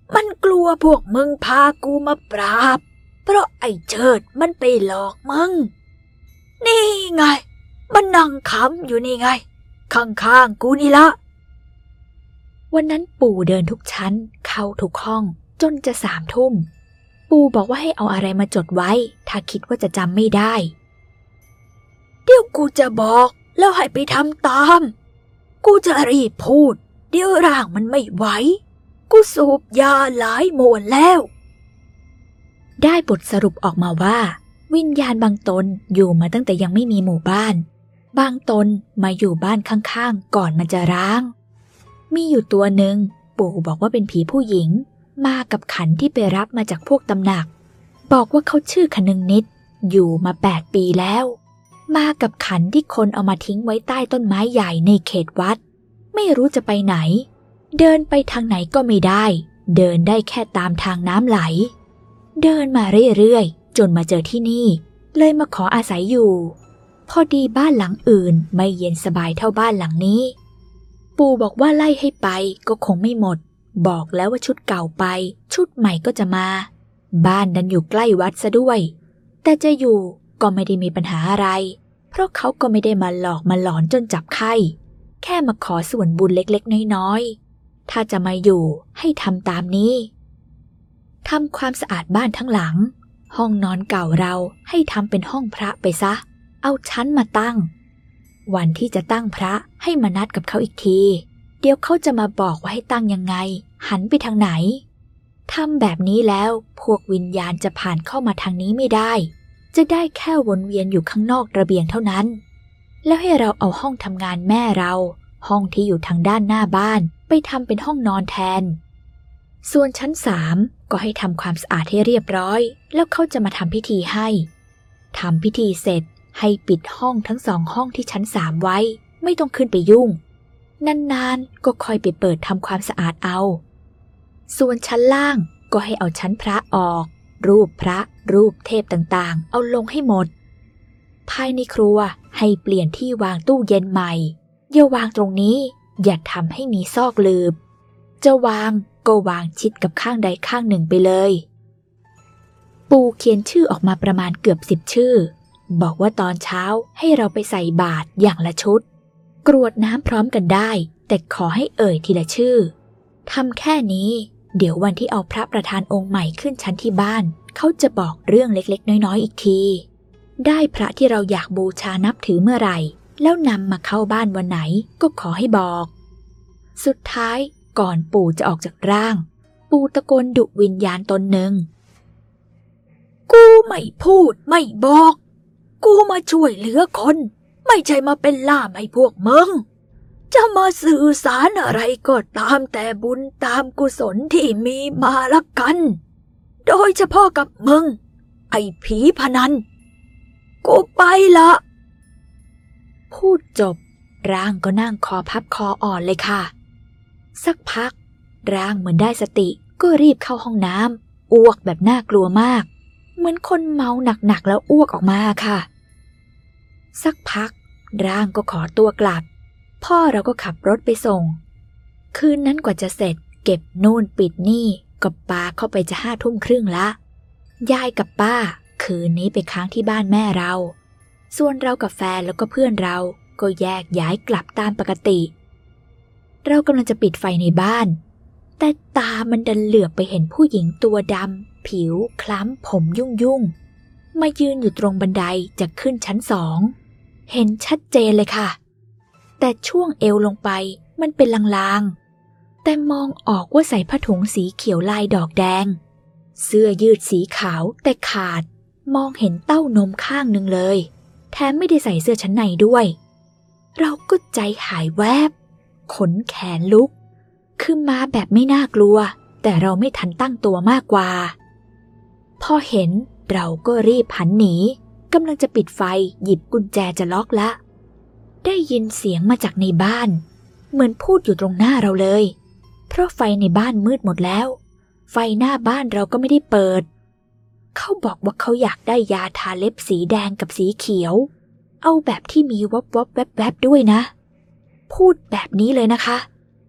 มันกลัวพวกมึงพากูมาปราบเพราะไอ้เชิดมันไปหลอกมึงนี่ไงมันนั่งขำอยู่นี่ไงข้างๆกูนี่ละวันนั้นปู่เดินทุกชั้นเข้าทุกห้องจนจะสามทุ่มปู่บอกว่าให้เอาอะไรมาจดไว้ถ้าคิดว่าจะจำไม่ได้เดี๋ยวกูจะบอกแล้วให้ไปทำตามกูจะรีบพูดเดี๋ยวร่างมันไม่ไหวกูสูบยาหลายมวนแล้วได้บทสรุปออกมาว่าวิญญาณบางตนอยู่มาตั้งแต่ยังไม่มีหมู่บ้านบางตนมาอยู่บ้านข้างๆก่อนมันจะร้างมีอยู่ตัวหนึ่งปู่บอกว่าเป็นผีผู้หญิงมากับขันที่ไปรับมาจากพวกตำหนักบอกว่าเขาชื่อคนึงนิดอยู่มาแปดปีแล้วมากับขันที่คนเอามาทิ้งไว้ใต้ต้นไม้ใหญ่ในเขตวัดไม่รู้จะไปไหนเดินไปทางไหนก็ไม่ได้เดินได้แค่ตามทางน้ำไหลเดินมาเรื่อยๆจนมาเจอที่นี่เลยมาขออาศัยอยู่พอดีบ้านหลังอื่นไม่เย็นสบายเท่าบ้านหลังนี้ปู่บอกว่าไล่ให้ไปก็คงไม่หมดบอกแล้วว่าชุดเก่าไปชุดใหม่ก็จะมาบ้านนั้นอยู่ใกล้วัดซะด้วยแต่จะอยู่ก็ไม่ได้มีปัญหาอะไรเพราะเขาก็ไม่ได้มาหลอกมาหลอนจนจับไข้แค่มาขอส่วนบุญเล็กๆน้อยๆถ้าจะมาอยู่ให้ทำตามนี้ทำความสะอาดบ้านทั้งหลังห้องนอนเก่าเราให้ทำเป็นห้องพระไปซะเอาชั้นมาตั้งวันที่จะตั้งพระให้มานัดกับเขาอีกทีเดี๋ยวเขาจะมาบอกว่าให้ตั้งยังไงหันไปทางไหนทำแบบนี้แล้วพวกวิญญาณจะผ่านเข้ามาทางนี้ไม่ได้จะได้แค่วนเวียนอยู่ข้างนอกระเบียงเท่านั้นแล้วให้เราเอาห้องทำงานแม่เราห้องที่อยู่ทางด้านหน้าบ้านไปทำเป็นห้องนอนแทนส่วนชั้นสามก็ให้ทำความสะอาดให้เรียบร้อยแล้วเขาจะมาทำพิธีให้ทำพิธีเสร็จให้ปิดห้องทั้งสองห้องที่ชั้นสามไว้ไม่ต้องขึ้นไปยุ่งนานๆก็ค่อยไปเปิดทำความสะอาดเอาส่วนชั้นล่างก็ให้เอาชั้นพระออกรูปพระรูปเทพต่างๆเอาลงให้หมดภายในครัวให้เปลี่ยนที่วางตู้เย็นใหม่อย่าวางตรงนี้อย่าทำให้มีซอกหลืบจะวางก็วางชิดกับข้างใดข้างหนึ่งไปเลยปู่เขียนชื่อออกมาประมาณเกือบสิบชื่อบอกว่าตอนเช้าให้เราไปใส่บาตรอย่างละชุดกรวดน้ำพร้อมกันได้แต่ขอให้เอ่ยทีละชื่อทำแค่นี้เดี๋ยววันที่เอาพระประธานองค์ใหม่ขึ้นชั้นที่บ้านเขาจะบอกเรื่องเล็กๆน้อยๆอีกทีได้พระที่เราอยากบูชานับถือเมื่อไหร่แล้วนำมาเข้าบ้านวันไหนก็ขอให้บอกสุดท้ายก่อนปู่จะออกจากร่างปู่ตะโกนดุวิญญาณตนหนึ่งกูไม่พูดไม่บอกกูมาช่วยเหลือคนไม่ใช่มาเป็นล่ามให้พวกมึงจะมาสื่อสารอะไรก็ตามแต่บุญตามกุศลที่มีมาละกันโดยเฉพาะกับมึงไอ้ผีพนันกูไปละพูดจบร่างก็นั่งคอพับคออ่อนเลยค่ะสักพักร่างเหมือนได้สติก็รีบเข้าห้องน้ำอ้วกแบบน่ากลัวมากเหมือนคนเมาหนักๆแล้วอ้วกออกมาค่ะสักพักร่างก็ขอตัวกลับพ่อเราก็ขับรถไปส่งคืนนั้นกว่าจะเสร็จเก็บนู่นปิดนี่ก็ปาเข้าไปจะห้าทุ่มครึ่งละยายกับป้าคืนนี้ไปค้างที่บ้านแม่เราส่วนเรากับแฟนแล้วก็เพื่อนเราก็แยกย้ายกลับตามปกติเรากำลังจะปิดไฟในบ้านแต่ตามันดันเหลือบไปเห็นผู้หญิงตัวดำผิวคล้ำผมยุ่งยุ่งมายืนอยู่ตรงบันไดจะขึ้นชั้นสองเห็นชัดเจนเลยค่ะแต่ช่วงเอวลงไปมันเป็นลางๆแต่มองออกว่าใส่ผ้าถุงสีเขียวลายดอกแดงเสื้อยืดสีขาวแต่ขาดมองเห็นเต้านมข้างหนึ่งเลยแถมไม่ได้ใส่เสื้อชั้นในด้วยเราก็ใจหายแวบขนแขนลุกคือมาแบบไม่น่ากลัวแต่เราไม่ทันตั้งตัวมากกว่าพอเห็นเราก็รีบหันหนีกำลังจะปิดไฟหยิบกุญแจจะล็อกละได้ยินเสียงมาจากในบ้านเหมือนพูดอยู่ตรงหน้าเราเลยเพราะไฟในบ้านมืดหมดแล้วไฟหน้าบ้านเราก็ไม่ได้เปิดเขาบอกว่าเขาอยากได้ยาทาเล็บสีแดงกับสีเขียวเอาแบบที่มีวับวับแวบแวบด้วยนะพูดแบบนี้เลยนะคะ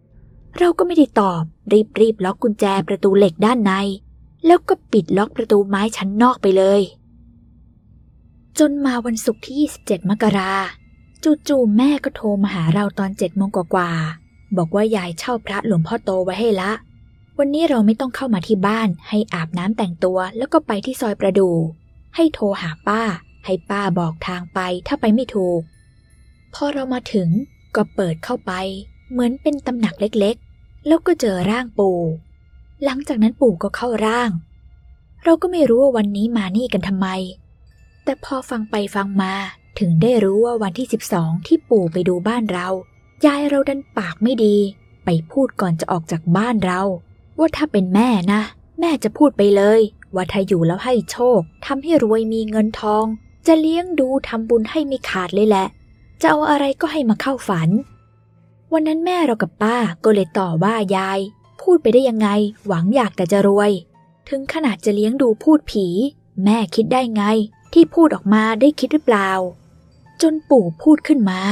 เราก็ไม่ได้ตอบรีบรีบล็อกกุญแจประตูเหล็กด้านในแล้วก็ปิดล็อกประตูไม้ชั้นนอกไปเลยจนมาวันศุกร์ที่ยี่สิบเจ็ดมกราจู่ๆแม่ก็โทรมาหาเราตอนเจ็ดโมงกว่าๆบอกว่ายายเช่าพระหลวงพ่อโตไว้ให้ละวันนี้เราไม่ต้องเข้ามาที่บ้านให้อาบน้ำแต่งตัวแล้วก็ไปที่ซอยประดู่ให้โทรหาป้าให้ป้าบอกทางไปถ้าไปไม่ถูกพอเรามาถึงก็เปิดเข้าไปเหมือนเป็นตำหนักเล็กๆแล้วก็เจอร่างปู่หลังจากนั้นปู่ก็เข้าร่างเราก็ไม่รู้ว่าวันนี้มานี่กันทำไมแต่พอฟังไปฟังมาถึงได้รู้ว่าวันที่สิบสองที่ปู่ไปดูบ้านเรายายเราดันปากไม่ดีไปพูดก่อนจะออกจากบ้านเราว่าถ้าเป็นแม่นะแม่จะพูดไปเลยว่าถ้าอยู่แล้วให้โชคทำให้รวยมีเงินทองจะเลี้ยงดูทำบุญให้ไม่ขาดเลยแหละจะเอาอะไรก็ให้มาเข้าฝันวันนั้นแม่เรากับป้าก็เลยต่อว่ายายพูดไปได้ยังไงหวังอยากแต่จะรวยถึงขนาดจะเลี้ยงดูพูดผีแม่คิดได้ไงที่พูดออกมาได้คิดหรือเปล่าจนปู่พูดขึ้นมา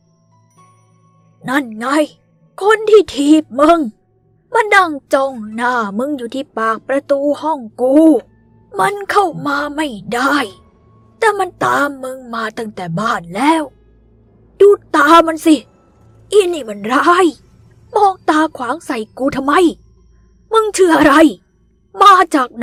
นั่นไงคนที่ถีบมึงมันนั่งจ้องหน้ามึงอยู่ที่ปากประตูห้องกูมันเข้ามาไม่ได้แต่มันตามมึงมาตั้งแต่บ้านแล้วดูตามันสิอีนี่มันร้ายมองตาขวางใส่กูทำไมมึงชื่ออะไรมาจากไหน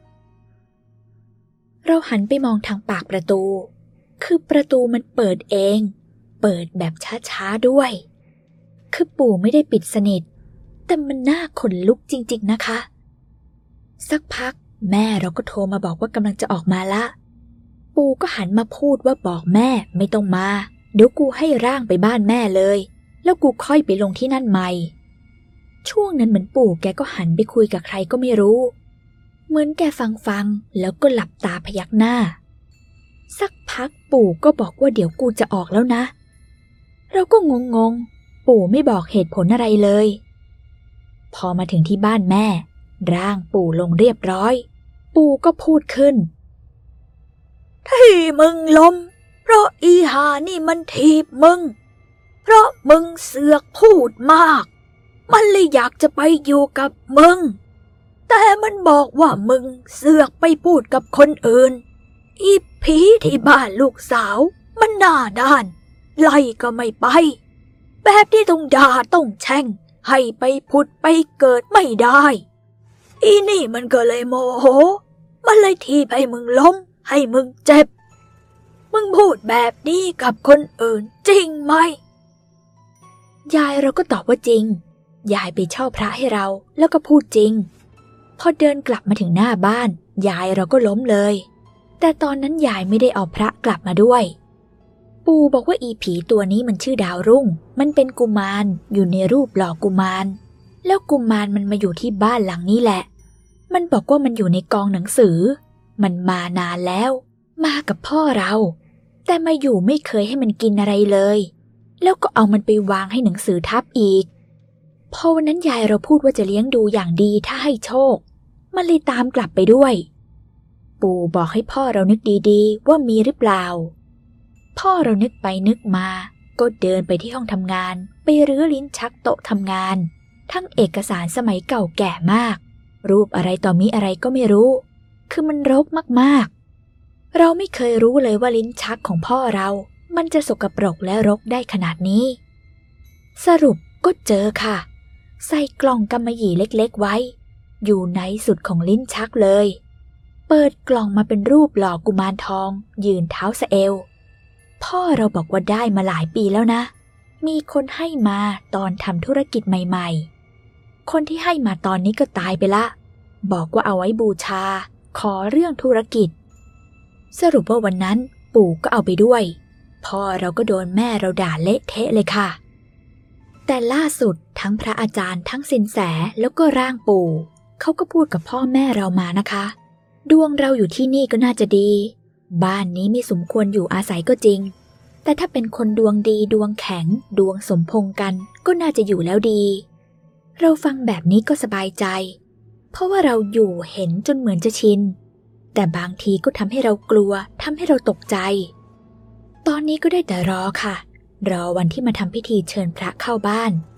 เราหันไปมองทางปากประตูคือประตูมันเปิดเองเปิดแบบช้าๆด้วยคือปู่ไม่ได้ปิดสนิทแต่มันน่าขนลุกจริงๆนะคะสักพักแม่เราก็โทรมาบอกว่ากำลังจะออกมาละปู่ก็หันมาพูดว่าบอกแม่ไม่ต้องมาเดี๋ยวกูให้ร่างไปบ้านแม่เลยแล้วกูค่อยไปลงที่นั่นใหม่ช่วงนั้นเหมือนปู่แกก็หันไปคุยกับใครก็ไม่รู้เหมือนแกฟังฟังแล้วก็หลับตาพยักหน้าสักพักปู่ก็บอกว่าเดี๋ยวกูจะออกแล้วนะเราก็งงๆปู่ไม่บอกเหตุผลอะไรเลยพอมาถึงที่บ้านแม่ร่างปู่ลงเรียบร้อยปู่ก็พูดขึ้นที่มึงล้มเพราะอีหานี่มันถีบมึงเพราะมึงเสือกพูดมากมันเลยอยากจะไปอยู่กับมึงแต่มันบอกว่ามึงเสือกไปพูดกับคนอื่นอีผีที่บ้านลูกสาวมันหน้าด้านไล่ก็ไม่ไปแบบที่ต้องด่าต้องแช่งให้ไปผุดไปเกิดไม่ได้อีนี่มันก็เลยโมโหมันเลยทีบให้มึงล้มให้มึงเจ็บมึงพูดแบบนี้กับคนอื่นจริงไหมยายเราก็ตอบว่าจริงยายไปเช่าพระให้เราแล้วก็พูดจริงพอเดินกลับมาถึงหน้าบ้านยายเราก็ล้มเลยแต่ตอนนั้นยายไม่ได้เอาพระกลับมาด้วยปู่บอกว่าอีผีตัวนี้มันชื่อดาวรุ่งมันเป็นกุมารอยู่ในรูปหล่อกุมารแล้วกุมารมันมาอยู่ที่บ้านหลังนี้แหละมันบอกว่ามันอยู่ในกองหนังสือมันมานานแล้วมากับพ่อเราแต่มาอยู่ไม่เคยให้มันกินอะไรเลยแล้วก็เอามันไปวางให้หนังสือทับอีกพอวันนั้นยายเราพูดว่าจะเลี้ยงดูอย่างดีถ้าให้โชคมันเลยตามกลับไปด้วยปู่บอกให้พ่อเรานึกดีๆว่ามีหรือเปล่าพ่อเรานึกไปนึกมาก็เดินไปที่ห้องทำงานไปรื้อลิ้นชักโต๊ะทำงานทั้งเอกสารสมัยเก่าแก่มากรูปอะไรต่อมีอะไรก็ไม่รู้คือมันรกมากๆเราไม่เคยรู้เลยว่าลิ้นชักของพ่อเรามันจะสกปรกและรกได้ขนาดนี้สรุปก็เจอค่ะใส่กล่องกำมะหยี่เล็กๆไว้อยู่ในสุดของลิ้นชักเลยเปิดกล่องมาเป็นรูปหล่อกุมารทองยืนเท้าสะเอวพ่อเราบอกว่าได้มาหลายปีแล้วนะมีคนให้มาตอนทำธุรกิจใหม่ๆคนที่ให้มาตอนนี้ก็ตายไปละบอกว่าเอาไว้บูชาขอเรื่องธุรกิจสรุปว่าวันนั้นปู่ก็เอาไปด้วยพ่อเราก็โดนแม่เราด่าเละเทะเลยค่ะแต่ล่าสุดทั้งพระอาจารย์ทั้งสินแสแล้วก็ร่างปู่เขาก็พูดกับพ่อแม่เรามานะคะดวงเราอยู่ที่นี่ก็น่าจะดีบ้านนี้ไม่สมควรอยู่อาศัยก็จริงแต่ถ้าเป็นคนดวงดีดวงแข็งดวงสมพงษ์กันก็น่าจะอยู่แล้วดีเราฟังแบบนี้ก็สบายใจเพราะว่าเราอยู่เห็นจนเหมือนจะชินแต่บางทีก็ทำให้เรากลัวทำให้เราตกใจตอนนี้ก็ได้แต่รอค่ะรอวันที่มาทำพิธีเชิญพระเข้าบ้าน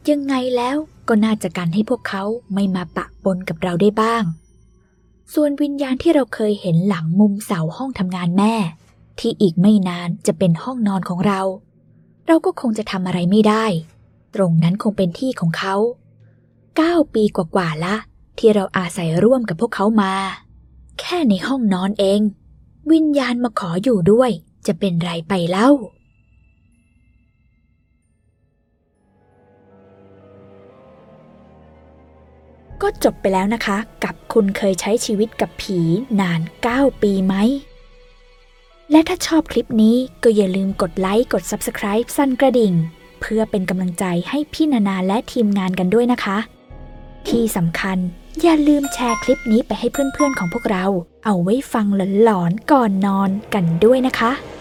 ยังไงแล้วก็น่าจะกันให้พวกเขาไม่มาปะปนกับเราได้บ้างส่วนวิญญาณที่เราเคยเห็นหลังมุมเสาห้องทำงานแม่ที่อีกไม่นานจะเป็นห้องนอนของเราเราก็คงจะทำอะไรไม่ได้ตรงนั้นคงเป็นที่ของเขาเก้าปีกว่าๆละที่เราอาศัยร่วมกับพวกเขามาแค่ในห้องนอนเองวิญญาณมาขออยู่ด้วยจะเป็นไรไปเล่าก็จบไปแล้วนะคะกับคุณเคยใช้ชีวิตกับผีนานเก้าปีไหมและถ้าชอบคลิปนี้ก็อย่าลืมกดไลค์กด ซับสไครบ์ สั่นกระดิ่งเพื่อเป็นกำลังใจให้พี่นานาและทีมงานกันด้วยนะคะที่สำคัญอย่าลืมแชร์คลิปนี้ไปให้เพื่อนๆของพวกเราเอาไว้ฟังหลอนๆก่อนนอนกันด้วยนะคะ